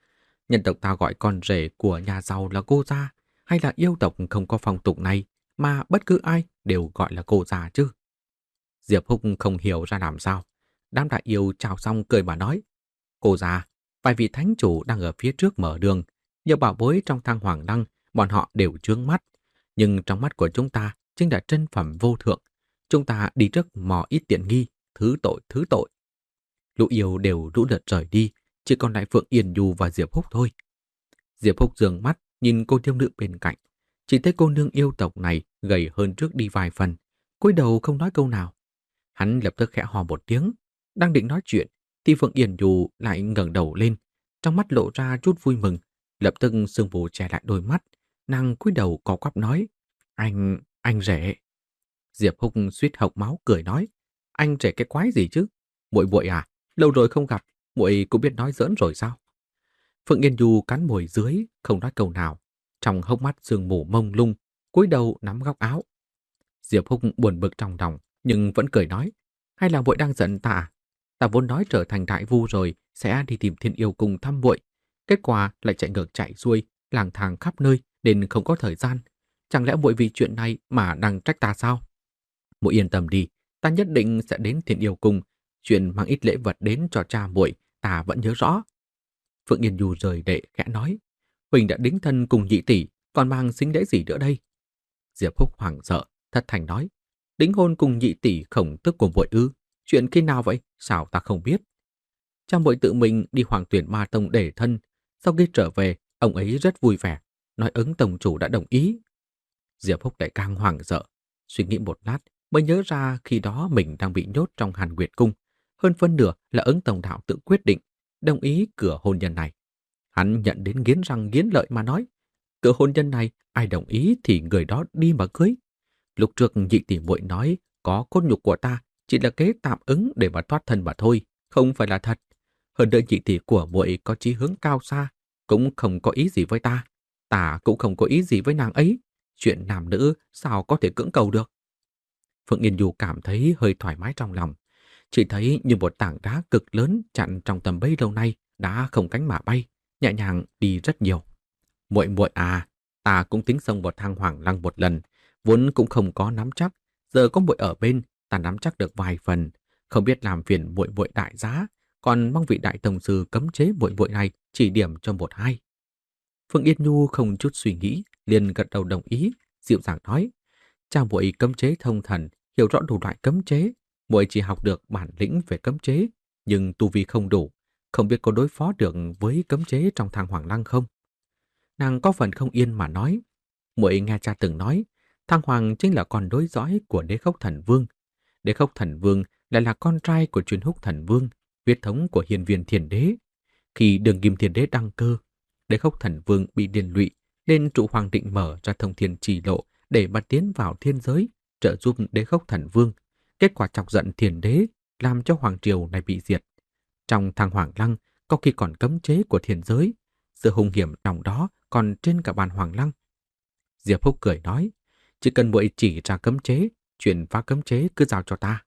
Nhân tộc ta gọi con rể của nhà giàu là cô gia, hay là yêu tộc không có phong tục này mà bất cứ ai đều gọi là cô gia chứ? Diệp Húc không hiểu ra làm sao. Đám đại yêu chào xong cười mà nói: Cô gia, vài vị thánh chủ đang ở phía trước mở đường, nhiều bảo bối trong thang hoàng đăng, bọn họ đều chướng mắt. Nhưng trong mắt của chúng ta chính là chân phẩm vô thượng. Chúng ta đi trước mò ít tiện nghi, thứ tội thứ tội. Lũ yêu đều rũ lượt rời đi, chỉ còn lại Phượng Yên Nhu và Diệp Húc thôi. Diệp Húc dường mắt nhìn cô thiếu nữ bên cạnh, chỉ thấy cô nương yêu tộc này gầy hơn trước đi vài phần, cúi đầu không nói câu nào. Hắn lập tức khẽ hò một tiếng, đang định nói chuyện thì Phượng Yên Nhu lại ngẩng đầu lên, trong mắt lộ ra chút vui mừng, lập tức sương mù che lại đôi mắt, nàng cúi đầu có quắp nói: "Anh, anh rể." Diệp Húc suýt hộc máu cười nói: "Anh rể cái quái gì chứ? Muội muội à, lâu rồi không gặp, muội cũng biết nói giỡn rồi sao?" Phượng Yên Nhu cắn môi dưới, không nói câu nào, trong hốc mắt sương mù mông lung, cúi đầu nắm góc áo. Diệp Húc buồn bực trong lòng, nhưng vẫn cười nói: "Hay là muội đang giận ta à? Ta vốn nói trở thành đại vu rồi sẽ đi tìm Thiên Yêu Cung thăm muội, kết quả lại chạy ngược chạy xuôi, lang thang khắp nơi nên không có thời gian. Chẳng lẽ muội vì chuyện này mà đang trách ta sao? Muội yên tâm đi, ta nhất định sẽ đến Thiên Yêu Cung, chuyện mang ít lễ vật đến cho cha muội, ta vẫn nhớ rõ." Phượng Yên Nhu rời đệ khẽ nói: "Huỳnh đã đính thân cùng nhị tỷ, còn mang sính lễ gì nữa đây?" Diệp Húc hoảng sợ, thất thành nói: "Đính hôn cùng nhị tỷ khổng tước của muội ư? Chuyện khi nào vậy? Sao ta không biết?" Cha muội tự mình đi Hoàng Tuyển Ma Tông để thân, sau khi trở về, ông ấy rất vui vẻ, nói ứng tông chủ đã đồng ý. Diệp Húc lại càng hoảng sợ, suy nghĩ một lát mới nhớ ra khi đó mình đang bị nhốt trong Hàn Nguyệt Cung, hơn phân nửa là ứng tổng đạo tự quyết định đồng ý cửa hôn nhân này. Hắn nhận đến nghiến răng nghiến lợi mà nói: "Cửa hôn nhân này ai đồng ý thì người đó đi mà cưới. Lúc trước nhị tỷ muội nói có cốt nhục của ta chỉ là kế tạm ứng để mà thoát thân mà thôi, không phải là thật. Hơn nữa nhị tỷ của muội có chí hướng cao xa, cũng không có ý gì với ta, ta cũng không có ý gì với nàng ấy. Chuyện nam nữ sao có thể cưỡng cầu được?" Phượng Yên Nhu cảm thấy hơi thoải mái trong lòng, chỉ thấy như một tảng đá cực lớn chặn trong tầm bấy lâu nay đã không cánh mà bay, nhẹ nhàng đi rất nhiều. "Muội muội à, ta cũng tính xông vào thang Hoàng Lăng một lần, vốn cũng không có nắm chắc, giờ có muội ở bên, ta nắm chắc được vài phần, không biết làm phiền muội muội đại giá, còn mong vị đại tổng sư cấm chế muội muội này chỉ điểm cho một hai." Phương Yên Nhu không chút suy nghĩ, liền gật đầu đồng ý, dịu dàng nói: "Cha muội cấm chế thông thần, hiểu rõ đủ loại cấm chế, muội chỉ học được bản lĩnh về cấm chế, nhưng tu vi không đủ, không biết có đối phó được với cấm chế trong thang Hoàng Lăng không?" Nàng có phần không yên mà nói: "Muội nghe cha từng nói, thang Hoàng chính là con nối dõi của Đế Khốc Thần Vương. Đế Khốc Thần Vương lại là con trai của Truyền Húc Thần Vương, huyết thống của Hiên Viên Thiền Đế. Khi Đường Kim Thiền Đế đăng cơ, Đế Khốc Thần Vương bị liên lụy, nên trụ hoàng định mở ra thông thiên trì lộ để mà tiến vào thiên giới, trợ giúp Đế Khốc Thần Vương. Kết quả chọc giận Thiền Đế, làm cho hoàng triều này bị diệt. Trong thang Hoàng Lăng có khi còn cấm chế của thiên giới, sự hung hiểm trong đó còn trên cả bàn Hoàng Lăng." Diệp Húc cười nói: "Chỉ cần muội chỉ ra cấm chế, chuyện phá cấm chế cứ giao cho ta."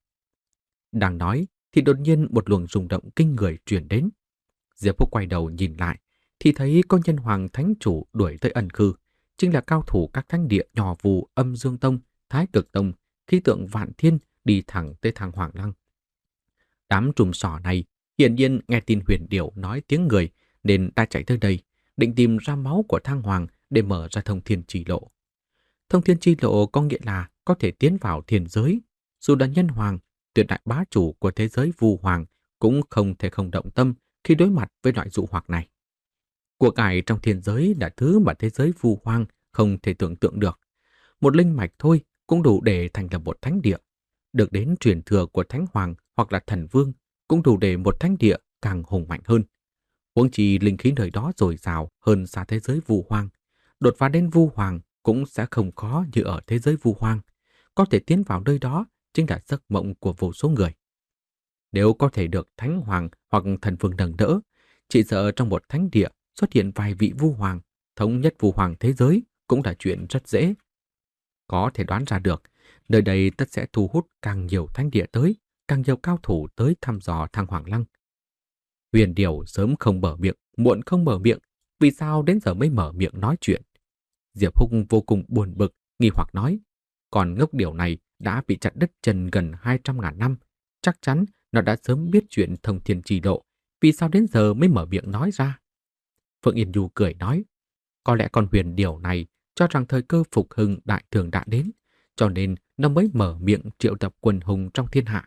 Đang nói thì đột nhiên một luồng rung động kinh người truyền đến. Diệp Húc quay đầu nhìn lại thì thấy có nhân hoàng thánh chủ đuổi tới ẩn cư, chính là cao thủ các thánh địa nhỏ vù Âm Dương Tông, Thái Cực Tông, khí tượng Vạn Thiên đi thẳng tới thang Hoàng Lăng. Đám trùm sỏ này hiển nhiên nghe tin Huyền Điểu nói tiếng người nên đã chạy tới đây, định tìm ra máu của thang hoàng để mở ra thông thiên chi lộ. Thông thiên chi lộ có nghĩa là có thể tiến vào thiên giới, dù là nhân hoàng, tuyệt đại bá chủ của thế giới vu hoàng cũng không thể không động tâm khi đối mặt với loại dụ hoặc này. Của cải trong thiên giới là thứ mà thế giới vu hoang không thể tưởng tượng được. Một linh mạch thôi cũng đủ để thành lập một thánh địa. Được đến truyền thừa của thánh hoàng hoặc là thần vương cũng đủ để một thánh địa càng hùng mạnh hơn. Huống chi linh khí nơi đó dồi dào hơn xa thế giới vu hoang. Đột phá đến vu hoàng cũng sẽ không khó như ở thế giới vu hoang. Có thể tiến vào nơi đó chính là giấc mộng của vô số người. Nếu có thể được thánh hoàng hoặc thần vương nâng đỡ, chỉ sợ trong một thánh địa xuất hiện vài vị vu hoàng, thống nhất vu hoàng thế giới cũng là chuyện rất dễ. Có thể đoán ra được, nơi đây tất sẽ thu hút càng nhiều thánh địa tới, càng nhiều cao thủ tới thăm dò thang Hoàng Lăng. Huyền Điểu sớm không mở miệng, muộn không mở miệng, vì sao đến giờ mới mở miệng nói chuyện? Diệp Húc vô cùng buồn bực, nghi hoặc nói, còn ngốc điều này đã bị chặt đứt chân gần hai trăm ngàn năm. Chắc chắn nó đã sớm biết chuyện thông thiên trì độ, vì sao đến giờ mới mở miệng nói ra? Phượng Yên Du cười nói, có lẽ con huyền điều này cho rằng thời cơ phục hưng đại thường đã đến, cho nên nó mới mở miệng triệu tập quần hùng trong thiên hạ.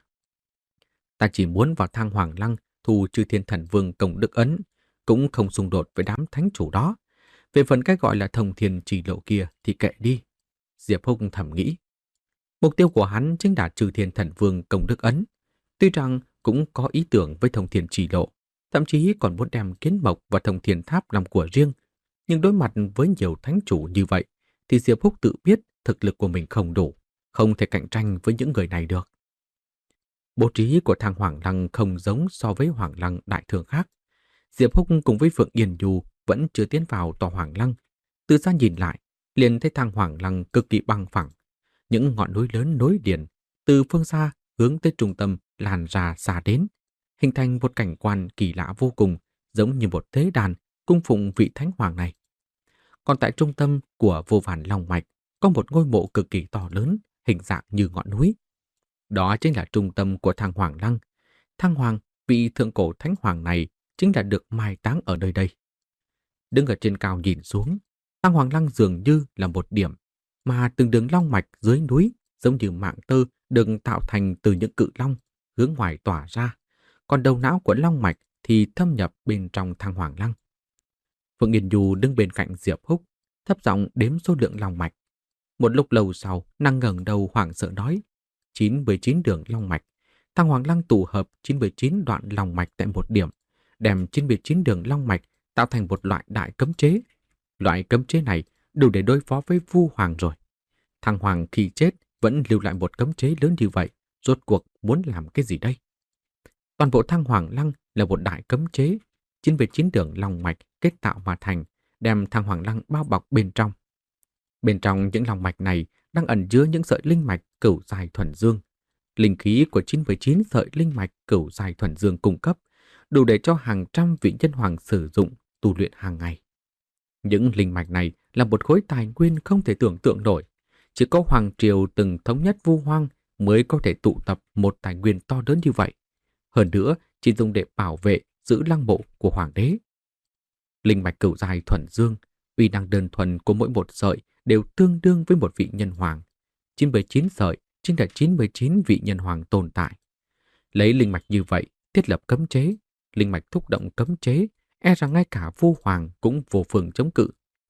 Ta chỉ muốn vào Thang Hoàng Lăng thu Chư Thiên Thần Vương công đức ấn, cũng không xung đột với đám thánh chủ đó. Về phần cái gọi là thông thiên trì lộ kia thì kệ đi. Diệp Húc thầm nghĩ. Mục tiêu của hắn chính là Chư Thiên Thần Vương công đức ấn. Tuy rằng cũng có ý tưởng với thông thiên trì lộ, thậm chí còn muốn đem kiến mộc và thông thiên tháp làm của riêng. Nhưng đối mặt với nhiều thánh chủ như vậy, thì Diệp Húc tự biết thực lực của mình không đủ, không thể cạnh tranh với những người này được. Bố trí của Thang Hoàng Lăng không giống so với Hoàng Lăng đại thường khác. Diệp Húc cùng với Phượng Yên Du vẫn chưa tiến vào tòa Hoàng Lăng. Từ xa nhìn lại, liền thấy Thang Hoàng Lăng cực kỳ bằng phẳng. Những ngọn núi lớn nối liền, từ phương xa hướng tới trung tâm lan ra xa đến, hình thành một cảnh quan kỳ lạ vô cùng, giống như một tế đàn cung phụng vị thánh hoàng này. Còn tại trung tâm của vô vàn long mạch có một ngôi mộ cực kỳ to lớn, hình dạng như ngọn núi. Đó chính là trung tâm của Thang Hoàng Lăng. Thang Hoàng, vị thượng cổ thánh hoàng này, chính là được mai táng ở nơi đây. Đứng ở trên cao nhìn xuống, Thang Hoàng Lăng dường như là một điểm, mà từng đường long mạch dưới núi giống như mạng tơ được tạo thành từ những cự long hướng ngoài tỏa ra, còn đầu não của long mạch thì thâm nhập bên trong Thang Hoàng Lăng. Phượng Yên Du đứng bên cạnh Diệp Húc, thấp giọng đếm số lượng long mạch. Một lúc lâu sau, nàng ngẩng đầu hoảng sợ nói, chín mươi chín đường long mạch. Thang Hoàng Lăng tụ hợp chín mươi chín đoạn long mạch tại một điểm, đem chín mươi chín đường long mạch tạo thành một loại đại cấm chế. Loại cấm chế này đủ để đối phó với Vu Hoàng rồi. Thang Hoàng khi chết vẫn lưu lại một cấm chế lớn như vậy, rốt cuộc muốn làm cái gì đây? Toàn bộ Thang Hoàng Lăng là một đại cấm chế, chín mươi chín đường long mạch kết tạo mà thành, đem Thang Hoàng Lăng bao bọc bên trong. Bên trong những long mạch này đang ẩn chứa những sợi linh mạch cửu giai thuần dương. Linh khí của chín mươi chín sợi linh mạch cửu giai thuần dương cung cấp, đủ để cho hàng trăm vị nhân hoàng sử dụng tu luyện hàng ngày. Những linh mạch này là một khối tài nguyên không thể tưởng tượng nổi. Chỉ có Hoàng Triều từng thống nhất Vu Hoang mới có thể tụ tập một tài nguyên to lớn như vậy. Hơn nữa, chỉ dùng để bảo vệ, giữ lăng mộ của Hoàng đế. Linh mạch cửu giai thuần dương, uy năng đơn thuần của mỗi một sợi đều tương đương với một vị nhân hoàng. chín mươi chín sợi chính là chín mươi chín vị nhân hoàng tồn tại. Lấy linh mạch như vậy, thiết lập cấm chế, linh mạch thúc động cấm chế, e rằng ngay cả Vu Hoàng cũng vô phương chống cự.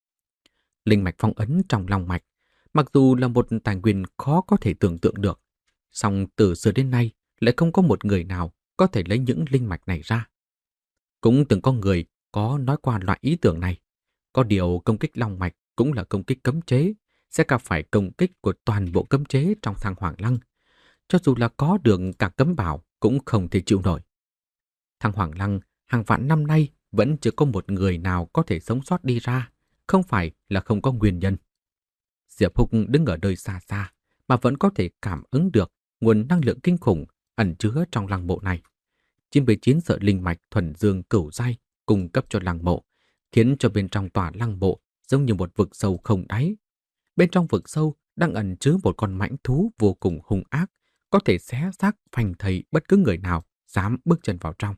Linh mạch phong ấn trong long mạch, mặc dù là một tài nguyên khó có thể tưởng tượng được, song từ xưa đến nay lại không có một người nào có thể lấy những linh mạch này ra. Cũng từng có người có nói qua loại ý tưởng này. Có điều công kích long mạch cũng là công kích cấm chế, sẽ gặp phải công kích của toàn bộ cấm chế trong Thang Hoàng Lăng. Cho dù là có được cả cấm bảo cũng không thể chịu nổi. Thang Hoàng Lăng hàng vạn năm nay vẫn chưa có một người nào có thể sống sót đi ra, không phải là không có nguyên nhân. Diệp Húc đứng ở nơi xa xa mà vẫn có thể cảm ứng được nguồn năng lượng kinh khủng ẩn chứa trong lăng mộ này. chín mươi chín sợi linh mạch thuần dương cửu giai cung cấp cho lăng mộ, khiến cho bên trong tòa lăng mộ giống như một vực sâu không đáy. Bên trong vực sâu đang ẩn chứa một con mãnh thú vô cùng hung ác, có thể xé xác phanh thây bất cứ người nào dám bước chân vào trong.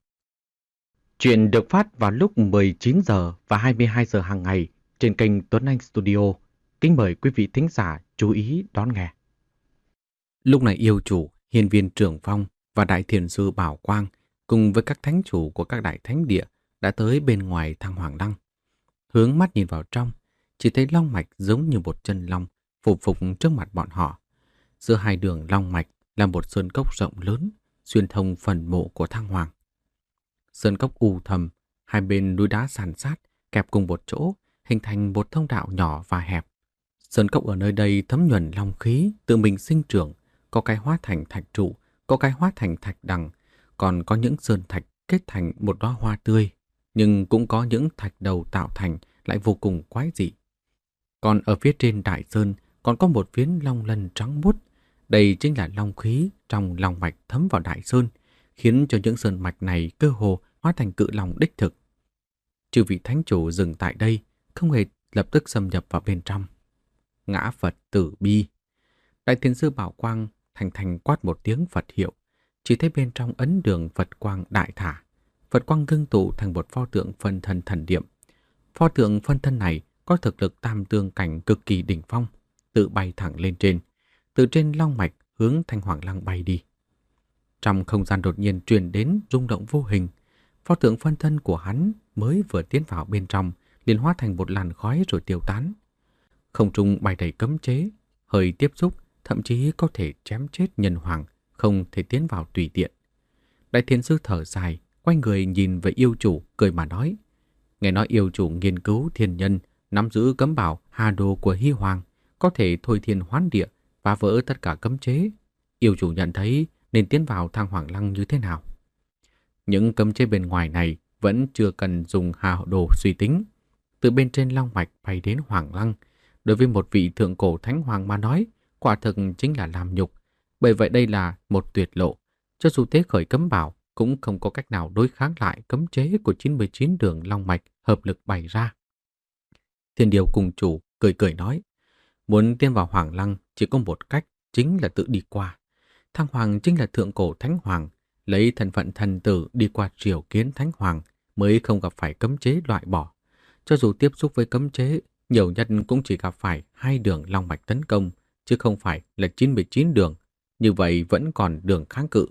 Chuyện được phát vào lúc mười chín giờ và hai mươi hai giờ hàng ngày trên kênh Tuấn Anh Studio. Kính mời quý vị thính giả chú ý đón nghe. Lúc này yêu chủ, hiên viên Trường Phong và đại thiền sư Bảo Quang cùng với các thánh chủ của các đại thánh địa đã tới bên ngoài Thang Hoàng Lăng. Hướng mắt nhìn vào trong, chỉ thấy long mạch giống như một chân long phục phục trước mặt bọn họ. Giữa hai đường long mạch là một sơn cốc rộng lớn, xuyên thông phần mộ của Thang Hoàng. Sơn cốc u thầm, hai bên núi đá san sát, kẹp cùng một chỗ, hình thành một thông đạo nhỏ và hẹp. Sơn cốc ở nơi đây thấm nhuần long khí, tự mình sinh trưởng, có cái hóa thành thạch trụ, có cái hóa thành thạch đằng, còn có những sơn thạch kết thành một đóa hoa tươi, nhưng cũng có những thạch đầu tạo thành lại vô cùng quái dị. Còn ở phía trên đại sơn còn có một phiến long lân trắng muốt, đây chính là long khí trong long mạch thấm vào đại sơn, khiến cho những sơn mạch này cơ hồ hóa thành cự long đích thực. Chư vị thánh chủ dừng tại đây, không hề lập tức xâm nhập vào bên trong. Ngã Phật tử bi. Đại thiền sư Bảo Quang thành thành quát một tiếng Phật hiệu, chỉ thấy bên trong ấn đường Phật quang đại thả. Phật quang ngưng tụ thành một pho tượng phân thân thần điệm. Pho tượng phân thân này có thực lực tam tương cảnh cực kỳ đỉnh phong, tự bay thẳng lên trên, từ trên long mạch hướng Thanh Hoàng Lăng bay đi. Trong không gian đột nhiên truyền đến rung động vô hình, pho tượng phân thân của hắn mới vừa tiến vào bên trong liền hóa thành một làn khói rồi tiêu tán. Không trung bay đầy cấm chế, hơi tiếp xúc thậm chí có thể chém chết nhân hoàng, không thể tiến vào tùy tiện. Đại thiền sư thở dài, quay người nhìn về yêu chủ, cười mà nói. Nghe nói yêu chủ nghiên cứu thiên nhân, nắm giữ cấm bảo hà đồ của Hy Hoàng, có thể thôi thiên hoán địa, phá vỡ tất cả cấm chế. Yêu chủ nhận thấy nên tiến vào Thang Hoàng Lăng như thế nào? Những cấm chế bên ngoài này vẫn chưa cần dùng hà đồ suy tính. Từ bên trên long mạch bay đến Hoàng Lăng, đối với một vị thượng cổ thánh hoàng mà nói, quả thực chính là làm nhục. Bởi vậy đây là một tuyệt lộ. Cho dù tế khởi cấm bảo, cũng không có cách nào đối kháng lại cấm chế của chín mươi chín đường long mạch hợp lực bày ra. Thiên Điều cùng chủ cười cười nói, muốn tiến vào Hoàng Lăng chỉ có một cách, chính là tự đi qua. Thang Hoàng chính là thượng cổ thánh hoàng, lấy thân phận thần tử đi qua triều kiến thánh hoàng mới không gặp phải cấm chế loại bỏ. Cho dù tiếp xúc với cấm chế, nhiều nhất cũng chỉ gặp phải hai đường long mạch tấn công, chứ không phải là chín mươi chín đường, như vậy vẫn còn đường kháng cự.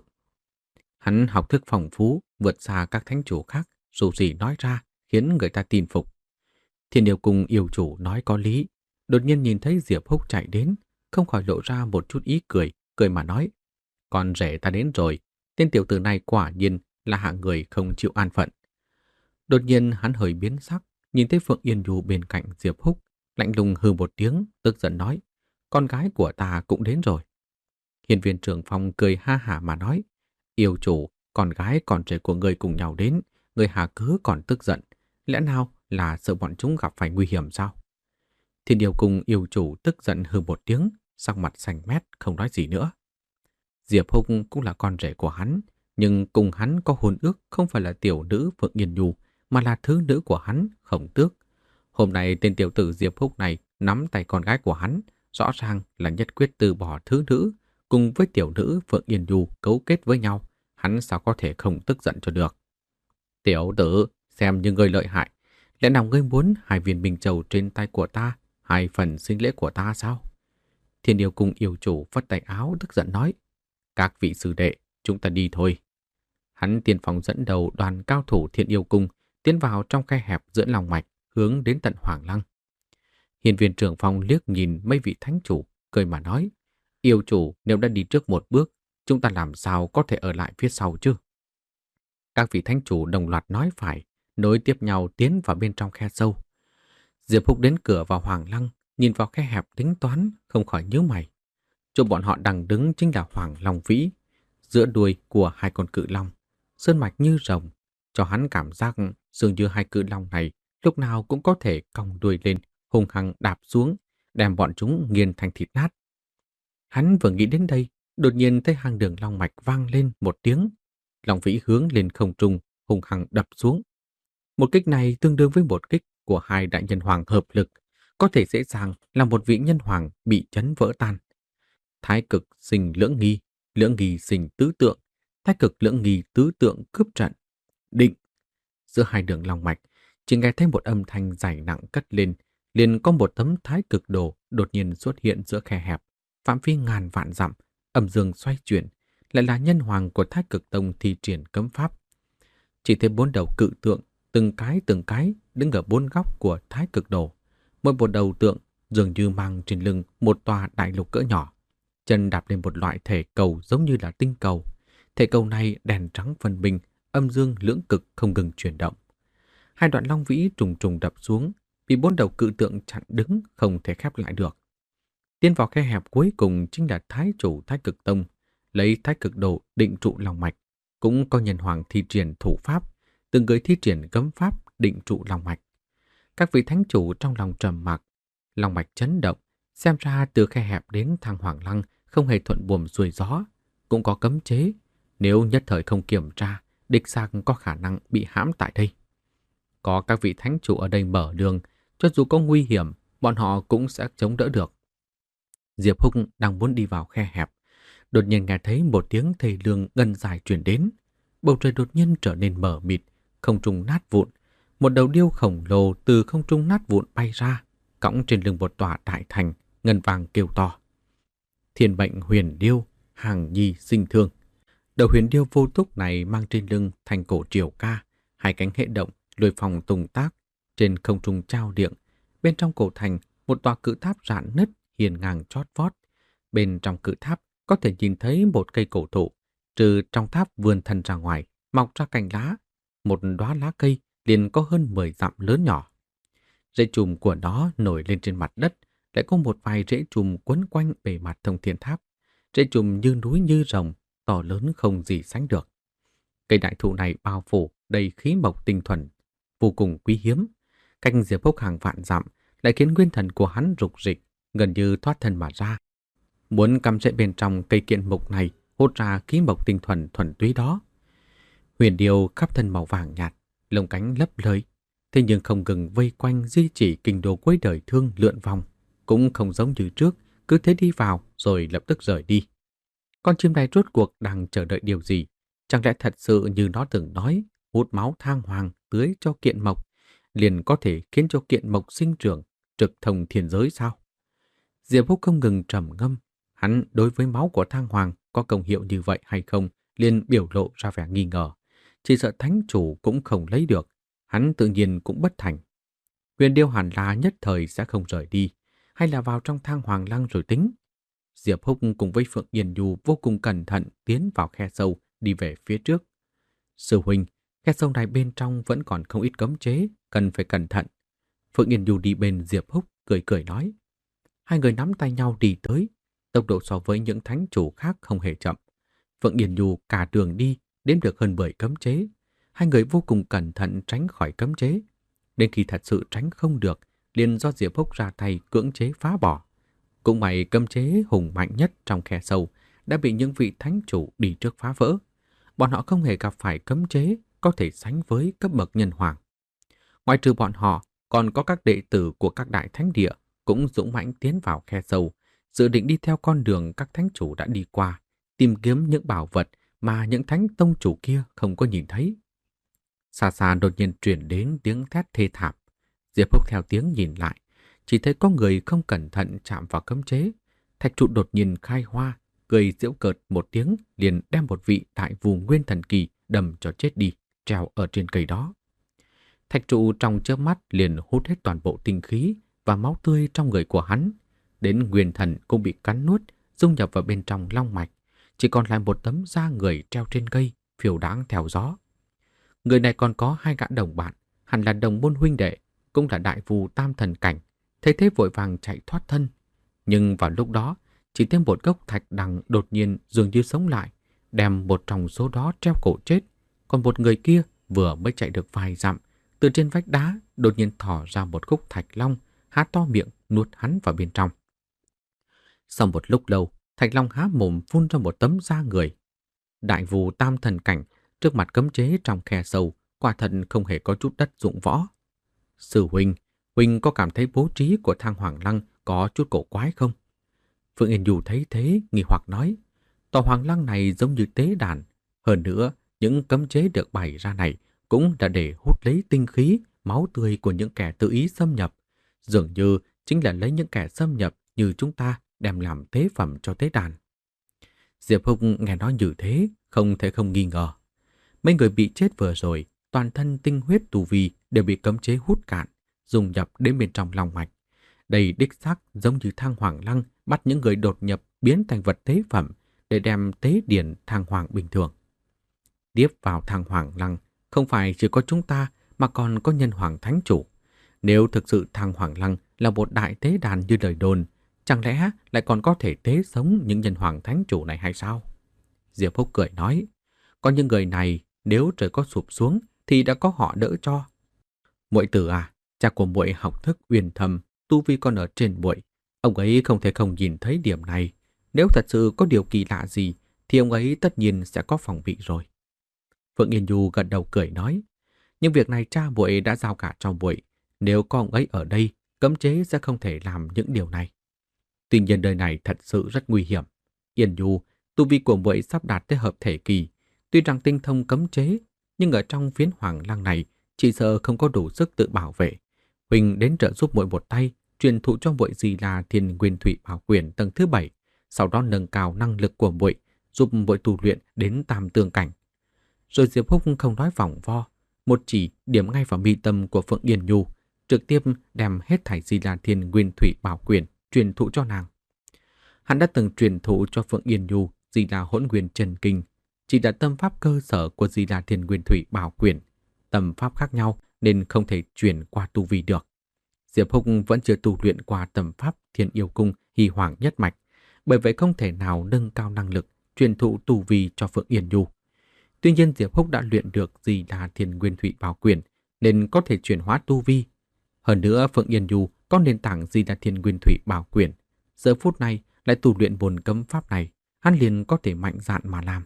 Hắn học thức phong phú, vượt xa các thánh chủ khác, dù gì nói ra khiến người ta tin phục. Thiên Điều cùng yêu chủ nói có lý, đột nhiên nhìn thấy Diệp Húc chạy đến, không khỏi lộ ra một chút ý cười, cười mà nói, con rể ta đến rồi, tên tiểu tử này quả nhiên là hạng người không chịu an phận. Đột nhiên hắn hơi biến sắc, nhìn thấy Phượng Yên Nhu bên cạnh Diệp Húc, lạnh lùng hừ một tiếng, tức giận nói, con gái của ta cũng đến rồi. Hiên Viên Trường Phong cười ha hả mà nói, yêu chủ, con gái con rể của người cùng nhau đến, người hà cứ còn tức giận, lẽ nào là sợ bọn chúng gặp phải nguy hiểm sao? Thiên Điều cùng yêu chủ tức giận hừ một tiếng, sắc mặt xanh mét không nói gì nữa. Diệp Húc cũng là con rể của hắn, nhưng cùng hắn có hôn ước không phải là tiểu nữ Phượng Yên Nhu, mà là thứ nữ của hắn, Khổng Tước. Hôm nay tên tiểu tử Diệp Húc này nắm tay con gái của hắn, rõ ràng là nhất quyết từ bỏ thứ nữ, cùng với tiểu nữ Phượng Yên Nhu cấu kết với nhau, hắn sao có thể không tức giận cho được. Tiểu tử, xem như ngươi lợi hại, lẽ nào ngươi muốn hai viên minh châu trên tay của ta, hai phần sinh lễ của ta sao? Thiên Điều cùng yêu chủ phất tay áo tức giận nói, các vị sư đệ, chúng ta đi thôi. Hắn tiên phong dẫn đầu đoàn cao thủ Thiên Yêu Cung tiến vào trong khe hẹp giữa lòng mạch, hướng đến tận Hoàng Lăng. Hiên Viên Trường Phong liếc nhìn mấy vị thánh chủ, cười mà nói, yêu chủ nếu đã đi trước một bước, chúng ta làm sao có thể ở lại phía sau chứ? Các vị thánh chủ đồng loạt nói phải, nối tiếp nhau tiến vào bên trong khe sâu. Diệp Húc đến cửa vào Hoàng Lăng, nhìn vào khe hẹp tính toán, không khỏi nhíu mày. Chỗ bọn họ đang đứng chính là Hoàng Long Vĩ, giữa đuôi của hai con cự long, sơn mạch như rồng, cho hắn cảm giác dường như hai cự long này lúc nào cũng có thể cong đuôi lên, hung hăng đạp xuống, đem bọn chúng nghiền thành thịt nát. Hắn vừa nghĩ đến đây, đột nhiên thấy hang đường long mạch vang lên một tiếng, Long Vĩ hướng lên không trung, hung hăng đập xuống. Một kích này tương đương với một kích của hai đại nhân hoàng hợp lực, có thể dễ dàng làm một vị nhân hoàng bị chấn vỡ tan. Thái cực sinh lưỡng nghi, lưỡng nghi sinh tứ tượng, thái cực lưỡng nghi tứ tượng cướp trận. Định! Giữa hai đường long mạch, chỉ nghe thấy một âm thanh dài nặng cất lên, liền có một tấm thái cực đồ đột nhiên xuất hiện giữa khe hẹp, phạm vi ngàn vạn dặm, âm dương xoay chuyển, lại là nhân hoàng của Thái Cực Tông thi triển cấm pháp. Chỉ thấy bốn đầu cự tượng, từng cái từng cái đứng ở bốn góc của Thái Cực đồ. Mỗi một đầu tượng dường như mang trên lưng một tòa đại lục cỡ nhỏ, chân đạp lên một loại thể cầu giống như là tinh cầu. Thể cầu này đèn trắng phân minh, âm dương lưỡng cực không ngừng chuyển động. Hai đoạn long vĩ trùng trùng đập xuống, bị bốn đầu cự tượng chặn đứng không thể khép lại được. Tiến vào khe hẹp cuối cùng chính là Thái chủ Thái Cực Tông, lấy Thái Cực đồ định trụ lòng mạch, cũng có nhân hoàng thi triển thủ pháp, từng người thi triển cấm pháp định trụ lòng mạch. Các vị thánh chủ trong lòng trầm mặc, lòng mạch chấn động, xem ra từ khe hẹp đến thang Hoàng Lăng không hề thuận buồm xuôi gió, cũng có cấm chế, nếu nhất thời không kiểm tra, địch sang có khả năng bị hãm tại đây. Có các vị thánh chủ ở đây mở đường, cho dù có nguy hiểm, bọn họ cũng sẽ chống đỡ được. Diệp Húc đang muốn đi vào khe hẹp, đột nhiên nghe thấy một tiếng thê lương ngân dài truyền đến. Bầu trời đột nhiên trở nên mờ mịt, không trung nát vụn. Một đầu điêu khổng lồ từ không trung nát vụn bay ra, cõng trên lưng một tòa đại thành, ngân vàng kêu to. Thiên mệnh huyền điêu, hàng nhi sinh thương. Đầu huyền điêu vô túc này mang trên lưng thành cổ triều ca, hai cánh hệ động, lôi phòng tùng tác, trên không trung trao điện. Bên trong cổ thành, một tòa cự tháp rạn nứt, hiền ngang chót vót. Bên trong cự tháp có thể nhìn thấy một cây cổ thụ, trừ trong tháp vươn thân ra ngoài, mọc ra cành lá. Một đóa lá cây liền có hơn mười dặm lớn nhỏ. Rễ chùm của nó nổi lên trên mặt đất, lại có một vài rễ chùm quấn quanh bề mặt thông thiên tháp. Rễ chùm như núi như rồng, to lớn không gì sánh được. Cây đại thụ này bao phủ đầy khí mộc tinh thuần, vô cùng quý hiếm. Cách Diệp Húc hàng vạn dặm lại khiến nguyên thần của hắn rục rịch, gần như thoát thân mà ra. Muốn cắm rễ bên trong cây kiện mục này, hút ra khí mộc tinh thuần thuần túy đó. Huyền điêu khắp thân màu vàng nhạt, lông cánh lấp lới, thế nhưng không ngừng vây quanh di chỉ kinh đô cuối đời thương lượn vòng, cũng không giống như trước, cứ thế đi vào rồi lập tức rời đi. Con chim này rốt cuộc đang chờ đợi điều gì? Chẳng lẽ thật sự như nó từng nói, hút máu thang hoàng tưới cho kiện mộc, liền có thể khiến cho kiện mộc sinh trưởng, trực thông thiên giới sao? Diệp Húc không ngừng trầm ngâm, hắn đối với máu của thang hoàng có công hiệu như vậy hay không, liền biểu lộ ra vẻ nghi ngờ. Chỉ sợ thánh chủ cũng không lấy được, hắn tự nhiên cũng bất thành. Huyền điêu hẳn là nhất thời sẽ không rời đi, hay là vào trong thang hoàng lăng rồi tính. Diệp Húc cùng với Phượng Yên Nhu vô cùng cẩn thận tiến vào khe sâu, đi về phía trước. Sư huynh, khe sâu này bên trong vẫn còn không ít cấm chế, cần phải cẩn thận. Phượng Yên Nhu đi bên Diệp Húc, cười cười nói. Hai người nắm tay nhau đi tới, tốc độ so với những thánh chủ khác không hề chậm. Phượng Yên Nhu cả đường đi, đếm được hơn mười cấm chế. Hai người vô cùng cẩn thận tránh khỏi cấm chế. Đến khi thật sự tránh không được, liền do Diệp Húc ra tay cưỡng chế phá bỏ. Cũng may cấm chế hùng mạnh nhất trong khe sâu đã bị những vị thánh chủ đi trước phá vỡ. Bọn họ không hề gặp phải cấm chế có thể sánh với cấp bậc nhân hoàng. Ngoài trừ bọn họ, còn có các đệ tử của các đại thánh địa cũng dũng mãnh tiến vào khe sâu, dự định đi theo con đường các thánh chủ đã đi qua, tìm kiếm những bảo vật mà những thánh tông chủ kia không có nhìn thấy. Xa xa đột nhiên truyền đến tiếng thét thê thảm. Diệp Húc theo tiếng nhìn lại, chỉ thấy có người không cẩn thận chạm vào cấm chế. Thạch trụ đột nhiên khai hoa, cười giễu cợt một tiếng, liền đem một vị đại vù nguyên thần kỳ đâm cho chết đi, treo ở trên cây đó. Thạch trụ trong chớp mắt liền hút hết toàn bộ tinh khí và máu tươi trong người của hắn, đến nguyên thần cũng bị cắn nuốt, dung nhập vào bên trong long mạch, chỉ còn lại một tấm da người treo trên cây, phiêu đãng theo gió. Người này còn có hai gã đồng bạn, hẳn là đồng môn huynh đệ, cũng là đại vù tam thần cảnh, thấy thế vội vàng chạy thoát thân. Nhưng vào lúc đó, chỉ thêm một gốc thạch đằng đột nhiên dường như sống lại, đem một trong số đó treo cổ chết. Còn một người kia vừa mới chạy được vài dặm, từ trên vách đá đột nhiên thỏ ra một khúc thạch long, há to miệng nuốt hắn vào bên trong. Sau một lúc lâu, thạch long há mồm phun ra một tấm da người. Đại vù tam thần cảnh trước mặt cấm chế trong khe sâu, quả thật không hề có chút đất dụng võ. Sư huynh, huynh có cảm thấy bố trí của thang hoàng lăng có chút cổ quái không? Phượng Yên Nhu thấy thế, nghi hoặc nói, tòa hoàng lăng này giống như tế đàn. Hơn nữa, những cấm chế được bày ra này cũng đã để hút lấy tinh khí, máu tươi của những kẻ tự ý xâm nhập. Dường như chính là lấy những kẻ xâm nhập như chúng ta đem làm tế phẩm cho tế đàn. Diệp Húc nghe nói như thế, không thể không nghi ngờ. Mấy người bị chết vừa rồi, toàn thân tinh huyết tu vi đều bị cấm chế hút cạn, dung nhập đến bên trong lòng mạch. Đây đích xác giống như thang hoàng lăng bắt những người đột nhập biến thành vật tế phẩm để đem tế điển thang hoàng bình thường. Tiếp vào thang hoàng lăng, không phải chỉ có chúng ta mà còn có nhân hoàng thánh chủ. Nếu thực sự thang hoàng lăng là một đại tế đàn như lời đồn, chẳng lẽ lại còn có thể tế sống những nhân hoàng thánh chủ này hay sao? Diệp Húc cười nói, có những người này nếu trời có sụp xuống thì đã có họ đỡ cho. Muội tử à, cha của muội học thức uyên thâm, tu vi còn ở trên muội, ông ấy không thể không nhìn thấy điểm này. Nếu thật sự có điều kỳ lạ gì thì ông ấy tất nhiên sẽ có phòng bị rồi. Phượng Yên Nhu gật đầu cười nói, Nhưng việc này cha muội đã giao cả cho muội. Nếu có ông ấy ở đây, cấm chế sẽ không thể làm những điều này. Tuy nhiên đời này thật sự rất nguy hiểm. Yên Nhu, tu vi của muội sắp đạt tới hợp thể kỳ. Tuy rằng tinh thông cấm chế, nhưng ở trong phiến hoàng lăng này, chỉ sợ không có đủ sức tự bảo vệ. Huỳnh đến trợ giúp muội một tay, truyền thụ cho muội gì là Thiên Nguyên Thủy Bảo Quyền tầng thứ bảy, sau đó nâng cao năng lực của muội, giúp muội tu luyện đến tam tương cảnh. Rồi Diệp Húc không nói vòng vo, một chỉ điểm ngay vào mi tâm của Phượng Yên Nhu, trực tiếp đem hết thảy gì là Thiên Nguyên Thủy Bảo Quyền truyền thụ cho nàng. Hắn đã từng truyền thụ cho Phượng Yên Nhu gì là Hỗn Nguyên Chân Kinh, chỉ là tâm pháp cơ sở của gì là Thiên Nguyên Thủy Bảo Quyền. Tâm pháp khác nhau nên không thể truyền qua tu vi được. Diệp Húc vẫn chưa tu luyện qua tâm pháp Thiên Yêu Cung Hy Hoàng Nhất Mạch, bởi vậy không thể nào nâng cao năng lực truyền thụ tu vi cho Phượng Yên Nhu. Tuy nhiên Diệp Húc đã luyện được gì là Thiên Nguyên Thủy Bảo Quyền nên có thể chuyển hóa tu vi. Hơn nữa Phượng Yên Nhu có nền tảng gì là Thiên Nguyên Thủy Bảo Quyền, giờ phút này lại tu luyện môn cấm pháp này, hắn liền có thể mạnh dạn mà làm.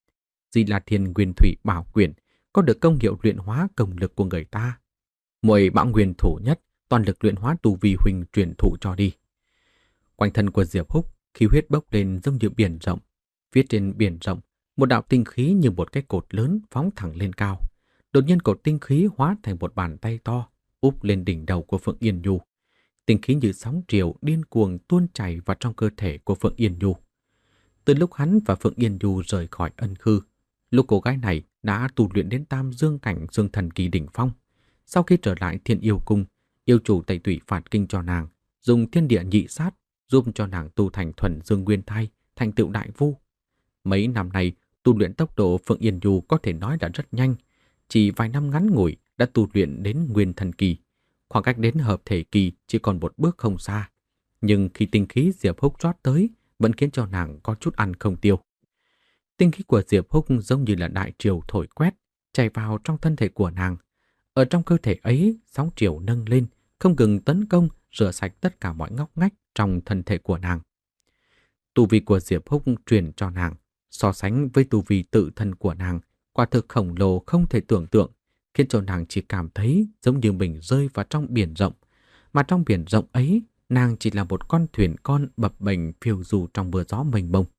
Gì là Thiên Nguyên Thủy Bảo Quyền có được công hiệu luyện hóa công lực của người ta. Muội bão nguyên thủ nhất, toàn lực luyện hóa tu vi huynh truyền thụ cho đi. Quanh thân của Diệp Húc, khí huyết bốc lên giống như biển rộng. Phía trên biển rộng, một đạo tinh khí như một cái cột lớn phóng thẳng lên cao. Đột nhiên cột tinh khí hóa thành một bàn tay to, úp lên đỉnh đầu của Phượng Yên Nhu. Tinh khí như sóng triều điên cuồng tuôn chảy vào trong cơ thể của Phượng Yên Nhu. Từ lúc hắn và Phượng Yên Nhu rời khỏi ân khư, lúc cô gái này đã tu luyện đến tam dương cảnh dương thần kỳ đỉnh phong. Sau khi trở lại Thiên Yêu Cung, yêu chủ Tây Tủy phạt kinh cho nàng, dùng thiên địa nhị sát giúp cho nàng tu thành thuần dương nguyên thai, thành tựu đại vu. Mấy năm nay, tu luyện tốc độ Phượng Yên Nhu có thể nói đã rất nhanh. Chỉ vài năm ngắn ngủi đã tu luyện đến nguyên thần kỳ. Khoảng cách đến hợp thể kỳ chỉ còn một bước không xa. Nhưng khi tinh khí Diệp Húc rót tới, vẫn khiến cho nàng có chút ăn không tiêu. Tinh khí của Diệp Húc giống như là đại triều thổi quét, chảy vào trong thân thể của nàng. Ở trong cơ thể ấy, sóng triều nâng lên, không ngừng tấn công, rửa sạch tất cả mọi ngóc ngách trong thân thể của nàng. Tu vi của Diệp Húc truyền cho nàng, so sánh với tu vi tự thân của nàng, quả thực khổng lồ không thể tưởng tượng, khiến cho nàng chỉ cảm thấy giống như mình rơi vào trong biển rộng. Mà trong biển rộng ấy, nàng chỉ là một con thuyền con bập bềnh phiêu du trong mưa gió mênh mông.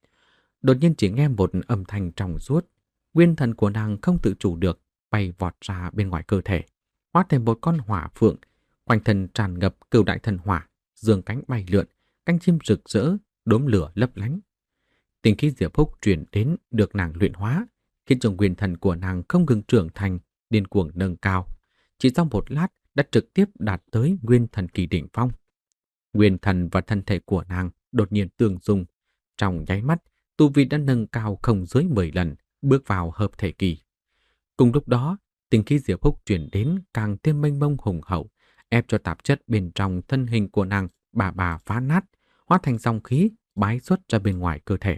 Đột nhiên chỉ nghe một âm thanh trong suốt, nguyên thần của nàng không tự chủ được, bay vọt ra bên ngoài cơ thể, hóa thành một con hỏa phượng, quanh thân tràn ngập cửu đại thần hỏa, dương cánh bay lượn, cánh chim rực rỡ, đốm lửa lấp lánh. Tinh khí Diệp Húc truyền đến được nàng luyện hóa, khiến cho nguyên thần của nàng không ngừng trưởng thành, điên cuồng nâng cao. Chỉ trong một lát đã trực tiếp đạt tới nguyên thần kỳ đỉnh phong. Nguyên thần và thân thể của nàng đột nhiên tương dung, trong nháy mắt, tu vi đã nâng cao không dưới mười lần, bước vào hợp thể kỳ. Cùng lúc đó, tinh khí Diệp Húc truyền đến càng thêm mênh mông hùng hậu, ép cho tạp chất bên trong thân hình của nàng bà bà phá nát, hóa thành dòng khí bái xuất ra bên ngoài cơ thể.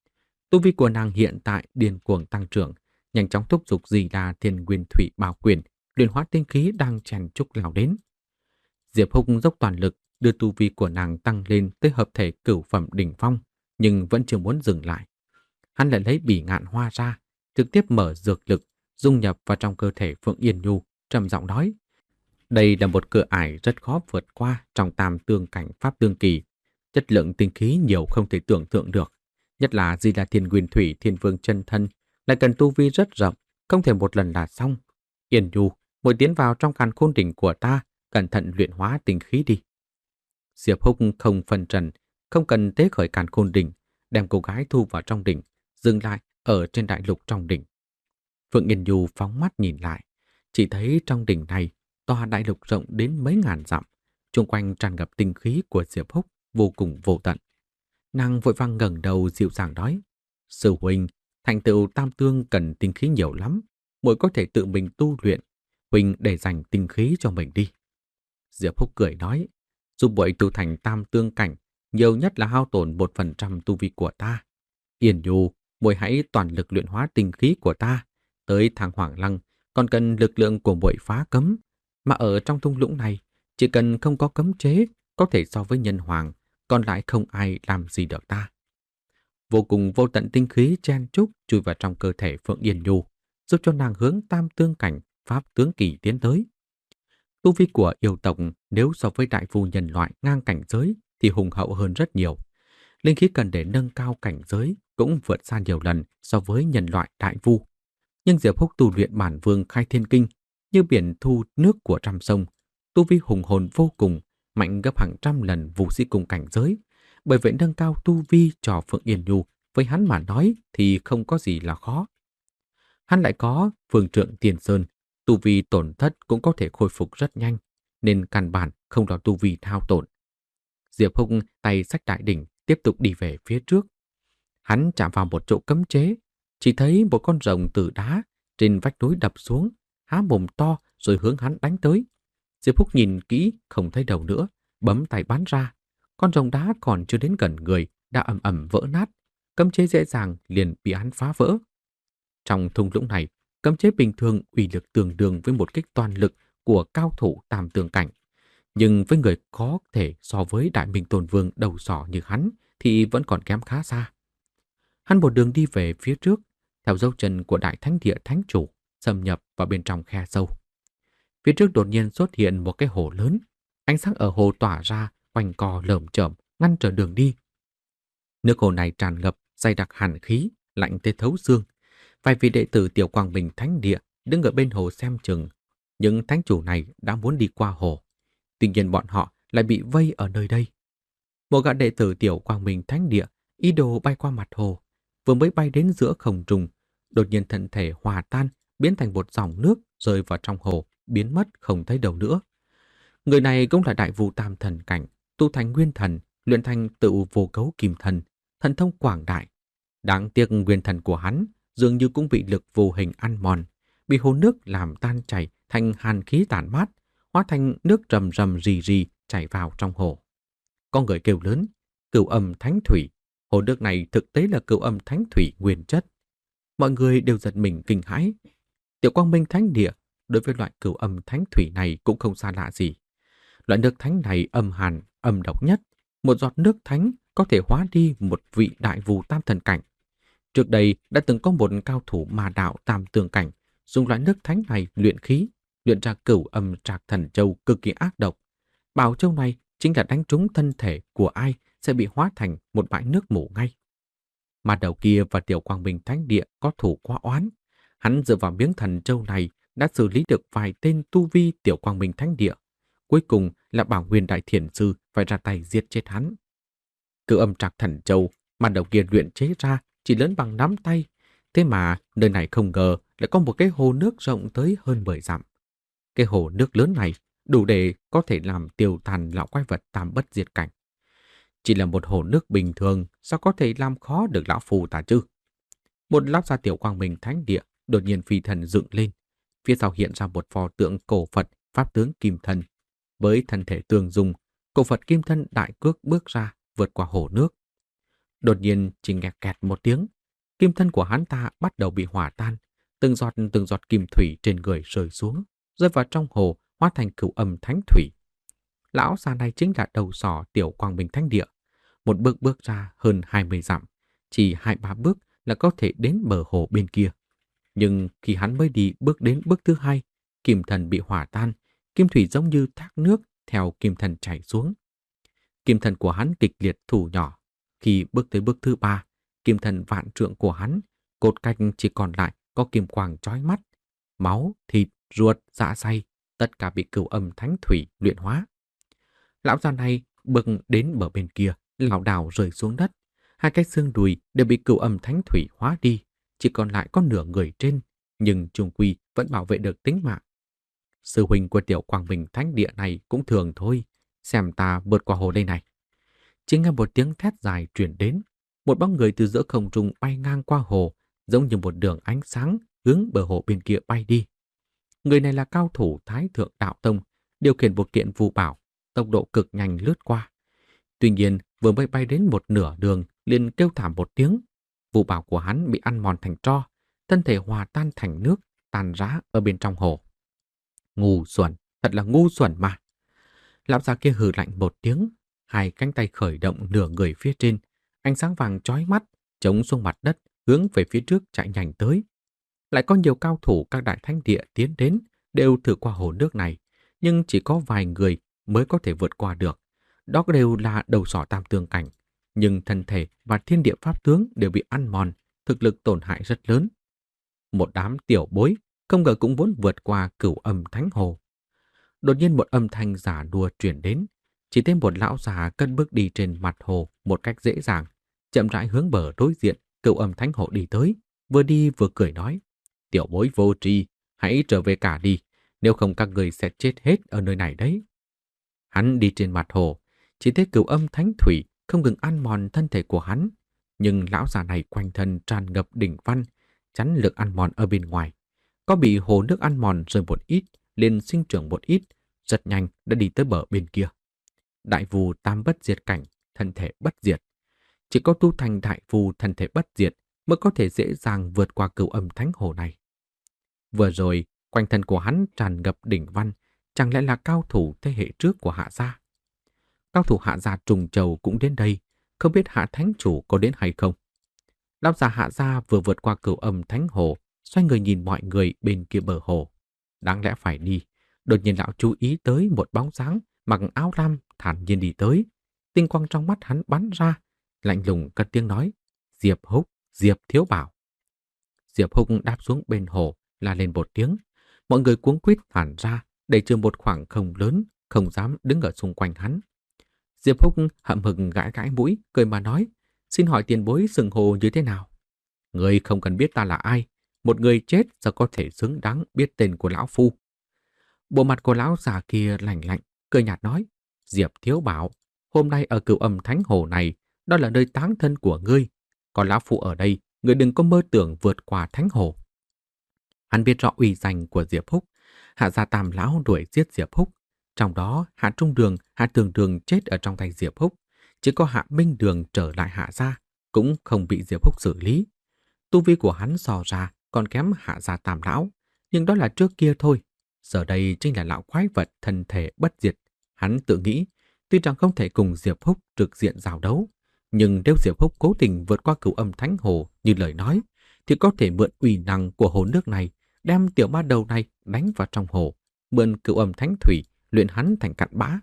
Tu vi của nàng hiện tại điên cuồng tăng trưởng, nhanh chóng thúc giục gì là Thiên Nguyên Thủy Bảo Quyền, luyện hóa tinh khí đang chèn chúc lao đến. Diệp Húc dốc toàn lực đưa tu vi của nàng tăng lên tới hợp thể cửu phẩm đỉnh phong, nhưng vẫn chưa muốn dừng lại. Hắn lại lấy bỉ ngạn hoa ra, trực tiếp mở dược lực, dung nhập vào trong cơ thể Phượng Yên Nhu, trầm giọng nói: đây là một cửa ải rất khó vượt qua trong tam tương cảnh pháp tương kỳ. Chất lượng tinh khí nhiều không thể tưởng tượng được. Nhất là gì là Thiên Nguyên Thủy Thiên Vương chân thân, lại cần tu vi rất rộng, không thể một lần là xong. Yên Nhu, muội tiến vào trong càn khôn đỉnh của ta, cẩn thận luyện hóa tinh khí đi. Diệp Húc không phân trần, không cần tế khởi càn khôn đỉnh, đem cô gái thu vào trong đỉnh, dừng lại ở trên đại lục trong đỉnh. Phượng Yên Nhu phóng mắt nhìn lại, chỉ thấy trong đỉnh này, tòa đại lục rộng đến mấy ngàn dặm, xung quanh tràn ngập tinh khí của Diệp Húc vô cùng vô tận. Nàng vội vàng ngẩng đầu dịu dàng nói: sư huynh, thành tựu tam tương cần tinh khí nhiều lắm, muội có thể tự mình tu luyện, huynh để dành tinh khí cho mình đi. Diệp Húc cười nói: giúp muội tu thành tam tương cảnh, nhiều nhất là hao tổn một phần trăm tu vi của ta. Yên Nhu, muội hãy toàn lực luyện hóa tinh khí của ta, tới Thang Hoàng Lăng còn cần lực lượng của muội phá cấm, mà ở trong thung lũng này, chỉ cần không có cấm chế, có thể so với nhân hoàng, còn lại không ai làm gì được ta. Vô cùng vô tận tinh khí chen chúc chui vào trong cơ thể Phượng Yên Nhu, giúp cho nàng hướng tam tương cảnh pháp tướng kỳ tiến tới. Tu vi của yêu tộc nếu so với đại vu nhân loại ngang cảnh giới thì hùng hậu hơn rất nhiều. Linh khí cần để nâng cao cảnh giới cũng vượt xa nhiều lần so với nhân loại đại vu. Nhưng Diệp Húc tu luyện bản vương khai thiên kinh như biển thu nước của trăm sông, tu vi hùng hồn vô cùng, mạnh gấp hàng trăm lần vũ sĩ cùng cảnh giới. Bởi vậy nâng cao tu vi cho Phượng Yên Nhu với hắn mà nói thì không có gì là khó. Hắn lại có phương trượng tiền sơn, tu vi tổn thất cũng có thể khôi phục rất nhanh, nên căn bản không lo tu vi thao tổn. Diệp Húc tay xách đại đỉnh tiếp tục đi về phía trước. Hắn chạm vào một chỗ cấm chế, chỉ thấy một con rồng từ đá trên vách núi đập xuống, há mồm to rồi hướng hắn đánh tới. Diệp Húc nhìn kỹ không thấy đầu nữa, bấm tay bắn ra. Con rồng đá còn chưa đến gần người đã ầm ầm vỡ nát, cấm chế dễ dàng liền bị hắn phá vỡ. Trong thung lũng này, cấm chế bình thường uy lực tương đương với một kích toàn lực của cao thủ tam tường cảnh. Nhưng với người có thể so với Đại Minh Tôn Vương đầu sỏ như hắn thì vẫn còn kém khá xa. Hắn một đường đi về phía trước, theo dấu chân của Đại Thánh Địa Thánh Chủ, xâm nhập vào bên trong khe sâu. Phía trước đột nhiên xuất hiện một cái hồ lớn, ánh sáng ở hồ tỏa ra, quanh co lởm chởm, ngăn trở đường đi. Nước hồ này tràn ngập, dày đặc hàn khí, lạnh tới thấu xương. Vài vị đệ tử Tiểu Quang Minh Thánh Địa đứng ở bên hồ xem chừng. Những thánh chủ này đã muốn đi qua hồ. Tuy nhiên bọn họ lại bị vây ở nơi đây. Một gã đệ tử Tiểu Quang Minh Thánh Địa ý đồ bay qua mặt hồ, vừa mới bay đến giữa không trung, đột nhiên thân thể hòa tan, biến thành một dòng nước rơi vào trong hồ, biến mất không thấy đâu nữa. Người này cũng là đại vu tam thần cảnh, tu thành nguyên thần, luyện thành tự vô cấu kim thần, thần thông quảng đại. Đáng tiếc nguyên thần của hắn dường như cũng bị lực vô hình ăn mòn, bị hồ nước làm tan chảy thành hàn khí tản mát, hóa thành nước rầm rầm rì rì chảy vào trong hồ. Có người kêu lớn, cửu âm thánh thủy. Hồ nước này thực tế là cửu âm thánh thủy nguyên chất. Mọi người đều giật mình kinh hãi. Tiểu Quang Minh Thánh Địa đối với loại cửu âm thánh thủy này cũng không xa lạ gì. Loại nước thánh này âm hàn, âm độc nhất. Một giọt nước thánh có thể hóa đi một vị đại vu tam thần cảnh. Trước đây đã từng có một cao thủ ma đạo tam tường cảnh dùng loại nước thánh này luyện khí, luyện ra cửu âm trạc thần châu cực kỳ ác độc. Bảo châu này chính là đánh trúng thân thể của ai sẽ bị hóa thành một bãi nước mù ngay. Mà đầu kia và Tiểu Quang Minh Thánh Địa có thủ quá oán. Hắn dựa vào miếng thần châu này đã xử lý được vài tên tu vi Tiểu Quang Minh Thánh Địa. Cuối cùng là Bảo Nguyên Đại Thiền Sư phải ra tay giết chết hắn. Cửu âm trạc thần châu mà đầu kia luyện chế ra chỉ lớn bằng nắm tay. Thế mà nơi này không ngờ lại có một cái hồ nước rộng tới hơn mười dặm. Cái hồ nước lớn này đủ để có thể làm tiêu tan lão quái vật tam bất diệt cảnh. Chỉ là một hồ nước bình thường, sao có thể làm khó được lão phù ta chứ? Một lão gia Tiểu Quang Minh Thánh Địa đột nhiên phi thần dựng lên. Phía sau hiện ra một pho tượng cổ Phật pháp tướng kim thân. Với thân thể tương dung, cổ Phật kim thân đại cước bước ra, vượt qua hồ nước. Đột nhiên chỉ nghe kẹt một tiếng, kim thân của hắn ta bắt đầu bị hỏa tan, từng giọt từng giọt kim thủy trên người rơi xuống, rơi vào trong hồ, hóa thành cửu âm thánh thủy. Lão già này chính là đầu sỏ Tiểu Quang Minh Thánh Địa. Một bước bước ra hơn hai mươi dặm, chỉ hai ba bước là có thể đến bờ hồ bên kia. Nhưng khi hắn mới đi bước đến bước thứ hai, kim thần bị hỏa tan, kim thủy giống như thác nước theo kim thần chảy xuống. Kim thần của hắn kịch liệt thu nhỏ. Khi bước tới bước thứ ba, kim thần vạn trượng của hắn, cột canh chỉ còn lại có kim quang chói mắt. Máu, thịt, ruột, dạ dày, tất cả bị cửu âm thánh thủy luyện hóa. Lão già này bước đến bờ bên kia, lảo đảo rơi xuống đất. Hai cái xương đùi đều bị cửu âm thánh thủy hóa đi, chỉ còn lại có nửa người trên, nhưng chung quy vẫn bảo vệ được tính mạng. Sư huynh của Tiểu Quang Minh Thánh Địa này cũng thường thôi, xem ta vượt qua hồ đây này. Chỉ nghe một tiếng thét dài truyền đến, một bóng người từ giữa không trung bay ngang qua hồ, giống như một đường ánh sáng hướng bờ hồ bên kia bay đi. Người này là cao thủ Thái Thượng Đạo Tông, điều khiển một kiện phù bảo, tốc độ cực nhanh lướt qua. Tuy nhiên, vừa mới bay đến một nửa đường, liền kêu thảm một tiếng. Phù bảo của hắn bị ăn mòn thành tro, thân thể hòa tan thành nước, tan rã ở bên trong hồ. Ngu xuẩn, thật là ngu xuẩn mà. Lão già kia hừ lạnh một tiếng, hai cánh tay khởi động nửa người phía trên, ánh sáng vàng chói mắt, chống xuống mặt đất, hướng về phía trước chạy nhanh tới. Lại có nhiều cao thủ các đại thánh địa tiến đến, đều thử qua hồ nước này, nhưng chỉ có vài người mới có thể vượt qua được. Đó đều là đầu sỏ tam tương cảnh, nhưng thân thể và thiên địa pháp tướng đều bị ăn mòn, thực lực tổn hại rất lớn. Một đám tiểu bối không ngờ cũng muốn vượt qua cửu âm thánh hồ. Đột nhiên một âm thanh giả đùa truyền đến, chỉ thấy một lão già cất bước đi trên mặt hồ một cách dễ dàng, chậm rãi hướng bờ đối diện cửu âm thánh hồ đi tới, vừa đi vừa cười nói: "Tiểu bối vô tri, hãy trở về cả đi, nếu không các người sẽ chết hết ở nơi này đấy." Hắn đi trên mặt hồ, chỉ thấy cửu âm thánh thủy không ngừng ăn mòn thân thể của hắn, nhưng lão già này quanh thân tràn ngập đỉnh văn, chắn lực ăn mòn ở bên ngoài. Có bị hồ nước ăn mòn rơi một ít, liền sinh trưởng một ít, rất nhanh đã đi tới bờ bên kia. Đại phù tam bất diệt cảnh, thân thể bất diệt. Chỉ có tu thành đại phù thân thể bất diệt mới có thể dễ dàng vượt qua cửu âm thánh hồ này. Vừa rồi, quanh thân của hắn tràn ngập đỉnh văn, chẳng lẽ là cao thủ thế hệ trước của Hạ gia? Cao thủ Hạ gia trùng trầu cũng đến đây, không biết Hạ thánh chủ có đến hay không? Lão già Hạ gia vừa vượt qua cửu âm thánh hồ, xoay người nhìn mọi người bên kia bờ hồ. Đáng lẽ phải đi, đột nhiên lão chú ý tới một bóng dáng mặc áo lam thản nhiên đi tới. Tinh quang trong mắt hắn bắn ra, lạnh lùng cất tiếng nói: "Diệp Húc, Diệp Thiếu Bảo." Diệp Húc đáp xuống bên hồ, la lên một tiếng. Mọi người cuống quýt phản ra, để trừ một khoảng không lớn, không dám đứng ở xung quanh hắn. Diệp Húc hậm hực gãi gãi mũi, cười mà nói: "Xin hỏi tiền bối xưng hồ như thế nào?" "Người không cần biết ta là ai, một người chết sao có thể xứng đáng biết tên của lão phu." Bộ mặt của lão già kia lạnh lạnh, cười nhạt nói: "Diệp Thiếu Bảo, hôm nay ở cửu âm thánh hồ này, đó là nơi táng thân của ngươi. Còn lão phu ở đây, ngươi đừng có mơ tưởng vượt qua thánh hồ." Hắn biết rõ uy danh của Diệp Húc. Hạ gia Tam lão đuổi giết Diệp Húc, trong đó Hạ Trung Đường, Hạ Tường Đường chết ở trong tay Diệp Húc, chỉ có Hạ Minh Đường trở lại Hạ gia, cũng không bị Diệp Húc xử lý. Tu vi của hắn so ra còn kém Hạ gia Tam lão, nhưng đó là trước kia thôi. Giờ đây chính là lão quái vật thân thể bất diệt. Hắn tự nghĩ, tuy rằng không thể cùng Diệp Húc trực diện giao đấu, nhưng nếu Diệp Húc cố tình vượt qua cửu âm thánh hồ như lời nói, thì có thể mượn uy năng của hồ nước này, đem tiểu ma đầu này đánh vào trong hồ, mượn cửu âm thánh thủy luyện hắn thành cặn bã.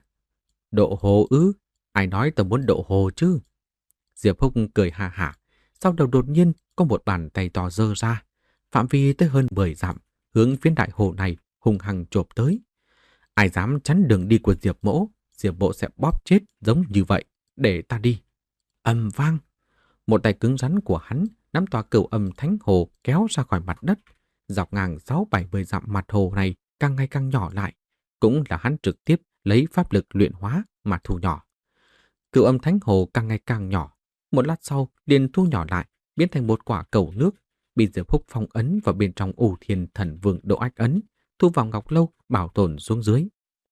Độ hồ ư? Ai nói tao muốn độ hồ chứ? Diệp Húc cười ha hả. Sau đầu đột nhiên có một bàn tay to giơ ra, phạm vi tới hơn mười dặm, hướng phía đại hồ này hung hăng chộp tới. Ai dám chắn đường đi của Diệp Mỗ, Diệp Mỗ sẽ bóp chết giống như vậy, để ta đi. Ầm vang, một tay cứng rắn của hắn nắm tòa cửu âm thánh hồ kéo ra khỏi mặt đất, dọc ngang sáu bảy mươi dặm mặt hồ này càng ngày càng nhỏ lại, cũng là hắn trực tiếp lấy pháp lực luyện hóa mà thu nhỏ. Cửu âm thánh hồ càng ngày càng nhỏ, một lát sau liền thu nhỏ lại, biến thành một quả cầu nước, bị Diệp Húc phong ấn vào bên trong U Thiên Thần Vương độ ách ấn, thu vào ngọc lâu bảo tồn xuống dưới.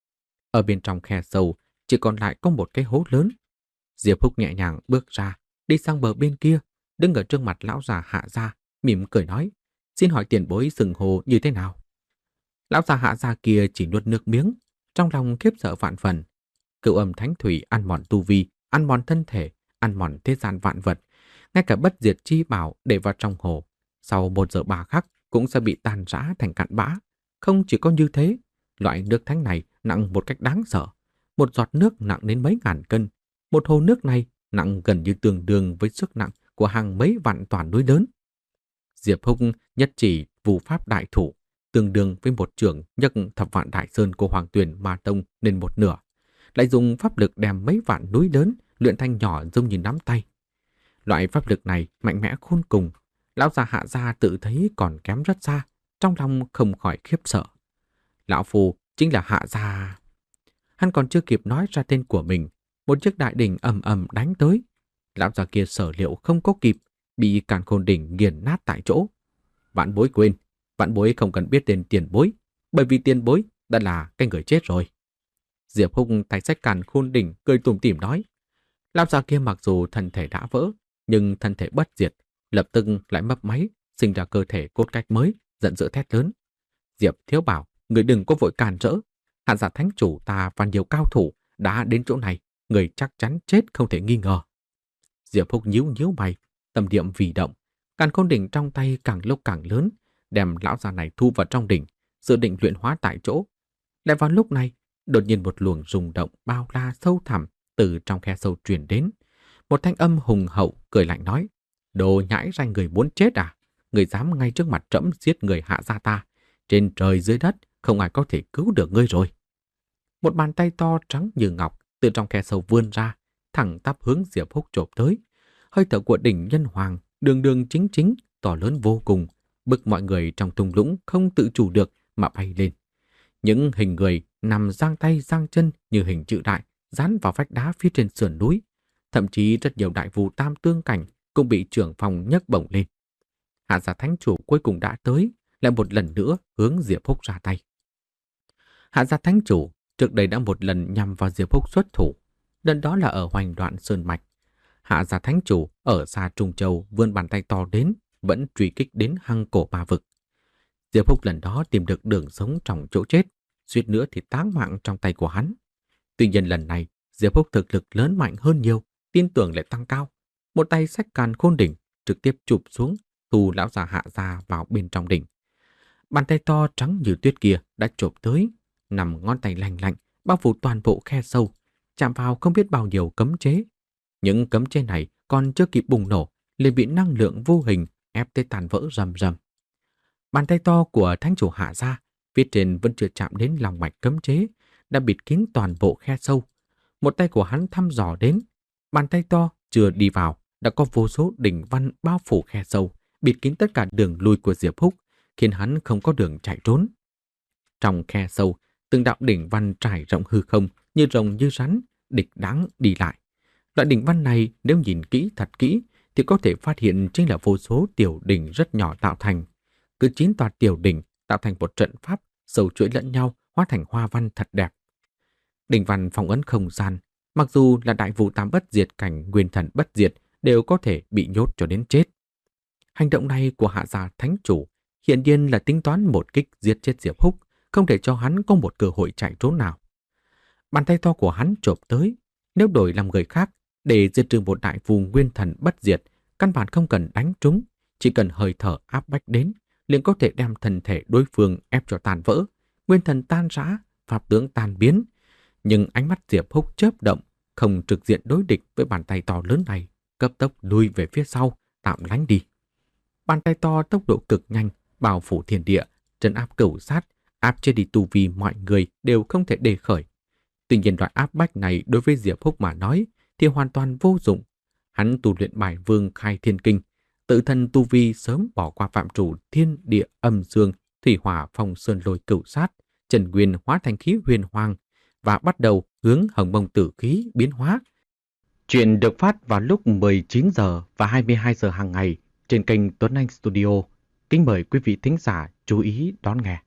Ở bên trong khe sâu chỉ còn lại có một cái hố lớn. Diệp Húc nhẹ nhàng bước ra, đi sang bờ bên kia, đứng ở trước mặt lão già Hạ gia, mỉm cười nói: "Xin hỏi tiền bối xưng hồ như thế nào?" Lão già Hạ gia kia chỉ nuốt nước miếng, trong lòng khiếp sợ vạn phần. Cửu âm thánh thủy ăn mòn tu vi, ăn mòn thân thể, ăn mòn thế gian vạn vật, ngay cả bất diệt chi bảo để vào trong hồ, sau một giờ ba khắc cũng sẽ bị tan rã thành cặn bã. Không chỉ có như thế, loại nước thánh này nặng một cách đáng sợ. Một giọt nước nặng đến mấy ngàn cân. Một hồ nước này nặng gần như tương đương với sức nặng của hàng mấy vạn toàn núi lớn. Diệp Húc nhất chỉ vu pháp đại thủ, tương đương với một trường nhấc thập vạn đại sơn của Hoàng Tuyền Ma Tông nên một nửa, lại dùng pháp lực đem mấy vạn núi lớn luyện thành nhỏ giống như nắm tay. Loại pháp lực này mạnh mẽ khôn cùng. Lão già Hạ gia tự thấy còn kém rất xa, trong lòng không khỏi khiếp sợ. Lão phu chính là Hạ gia. Hắn còn chưa kịp nói ra tên của mình, một chiếc đại đỉnh ầm ầm đánh tới. Lão già kia sở liệu không có kịp, bị càn khôn đỉnh nghiền nát tại chỗ. Vạn bối quên, vạn bối không cần biết tên tiền bối, bởi vì tiền bối đã là cái người chết rồi. Diệp Húc tay xách càn khôn đỉnh cười tủm tỉm nói. Lão già kia mặc dù thân thể đã vỡ, nhưng thân thể bất diệt, lập tức lại mấp máy, sinh ra cơ thể cốt cách mới, giận dữ thét lớn: "Diệp Thiếu Bảo, người đừng có vội càn rỡ. Hạ gia thánh chủ ta và nhiều cao thủ đã đến chỗ này, người chắc chắn chết không thể nghi ngờ." Diệp Húc nhíu nhíu mày, tâm niệm vì động, càn khôn đỉnh trong tay càng lúc càng lớn, đem lão già này thu vào trong đỉnh, dự định luyện hóa tại chỗ. Lại vào lúc này, đột nhiên một luồng rung động bao la sâu thẳm từ trong khe sâu truyền đến. Một thanh âm hùng hậu cười lạnh nói: "Đồ nhãi ranh người muốn chết à? Người dám ngay trước mặt trẫm giết người Hạ gia ta? Trên trời dưới đất không ai có thể cứu được ngươi rồi." Một bàn tay to trắng như ngọc từ trong khe sâu vươn ra, thẳng tắp hướng Diệp Húc chộp tới. Hơi thở của đỉnh nhân hoàng đường đường chính chính, to lớn vô cùng, bức mọi người trong thung lũng không tự chủ được mà bay lên. Những hình người nằm giang tay giang chân như hình chữ đại dán vào vách đá phía trên sườn núi. Thậm chí rất nhiều đại vu tam tương cảnh cũng bị trưởng phòng nhấc bổng lên. Hạ gia thánh chủ cuối cùng đã tới, lại một lần nữa hướng Diệp Húc ra tay. Hạ gia thánh chủ trước đây đã một lần nhằm vào Diệp Húc xuất thủ, lần đó là ở Hoành Đoạn Sơn Mạch. Hạ gia thánh chủ ở xa Trung Châu vươn bàn tay to đến, vẫn truy kích đến hang cổ ma vực. Diệp Húc lần đó tìm được đường sống trong chỗ chết, suýt nữa thì táng mạng trong tay của hắn. Tuy nhiên lần này, Diệp Húc thực lực lớn mạnh hơn nhiều, tin tưởng lại tăng cao. Một tay xách càn khôn đỉnh, trực tiếp chụp xuống, thu lão già Hạ gia vào bên trong đỉnh. Bàn tay to trắng như tuyết kia đã chộp tới, nằm ngón tay lành lạnh, bao phủ toàn bộ khe sâu, chạm vào không biết bao nhiêu cấm chế. Những cấm chế này còn chưa kịp bùng nổ, liền bị năng lượng vô hình ép tới tàn vỡ rầm rầm. Bàn tay to của thánh chủ Hạ gia, phía trên vẫn chưa chạm đến lòng mạch cấm chế, đã bịt kín toàn bộ khe sâu. Một tay của hắn thăm dò đến, bàn tay to chưa đi vào, đã có vô số đỉnh văn bao phủ khe sâu, bịt kín tất cả đường lui của Diệp Húc, khiến hắn không có đường chạy trốn. Trong khe sâu, từng đạo đỉnh văn trải rộng hư không, như rồng như rắn, địch đáng đi lại. Loại đỉnh văn này nếu nhìn kỹ thật kỹ thì có thể phát hiện chính là vô số tiểu đỉnh rất nhỏ tạo thành. Cứ chín tòa tiểu đỉnh tạo thành một trận pháp sâu chuỗi lẫn nhau, hóa thành hoa văn thật đẹp. Đỉnh văn phong ấn không gian, mặc dù là đại vũ tam bất diệt cảnh nguyên thần bất diệt đều có thể bị nhốt cho đến chết. Hành động này của Hạ gia thánh chủ hiện nhiên là tính toán một kích giết chết Diệp Húc, không để cho hắn có một cơ hội chạy trốn nào. Bàn tay to của hắn chộp tới, nếu đổi làm người khác để diệt trừ một đại phù nguyên thần bất diệt, căn bản không cần đánh trúng, chỉ cần hơi thở áp bách đến, liền có thể đem thân thể đối phương ép cho tàn vỡ, nguyên thần tan rã, pháp tướng tan biến. Nhưng ánh mắt Diệp Húc chớp động, không trực diện đối địch với bàn tay to lớn này, cấp tốc lui về phía sau, tạm lánh đi. Bàn tay to tốc độ cực nhanh, bao phủ thiên địa, trấn áp cửu sát, áp chế đi tu vi mọi người đều không thể đề khởi. Tuy nhiên loại áp bách này đối với Diệp Húc mà nói thì hoàn toàn vô dụng. Hắn tu luyện bài vương khai thiên kinh, tự thân tu vi sớm bỏ qua phạm chủ thiên địa âm dương, thủy hỏa phong sơn lôi cửu sát, trần nguyên hóa thành khí huyền hoàng và bắt đầu hướng hồng mông tử khí biến hóa. Chuyện được phát vào lúc mười chín giờ và hai mươi hai giờ hàng ngày trên kênh Tuấn Anh Studio. Kính mời quý vị thính giả chú ý đón nghe.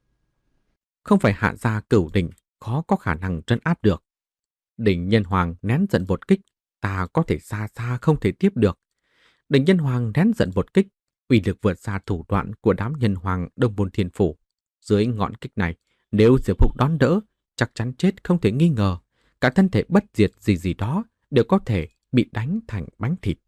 Không phải Hạ gia cửu đỉnh khó có khả năng trấn áp được. Đỉnh nhân hoàng nén giận một kích, ta có thể xa xa không thể tiếp được. Đỉnh nhân hoàng nén giận một kích, uy lực vượt xa thủ đoạn của đám nhân hoàng Đông Môn Thiên Phủ. Dưới ngọn kích này, nếu Diệp Húc đón đỡ, chắc chắn chết không thể nghi ngờ. Cả thân thể bất diệt gì gì đó đều có thể bị đánh thành bánh thịt.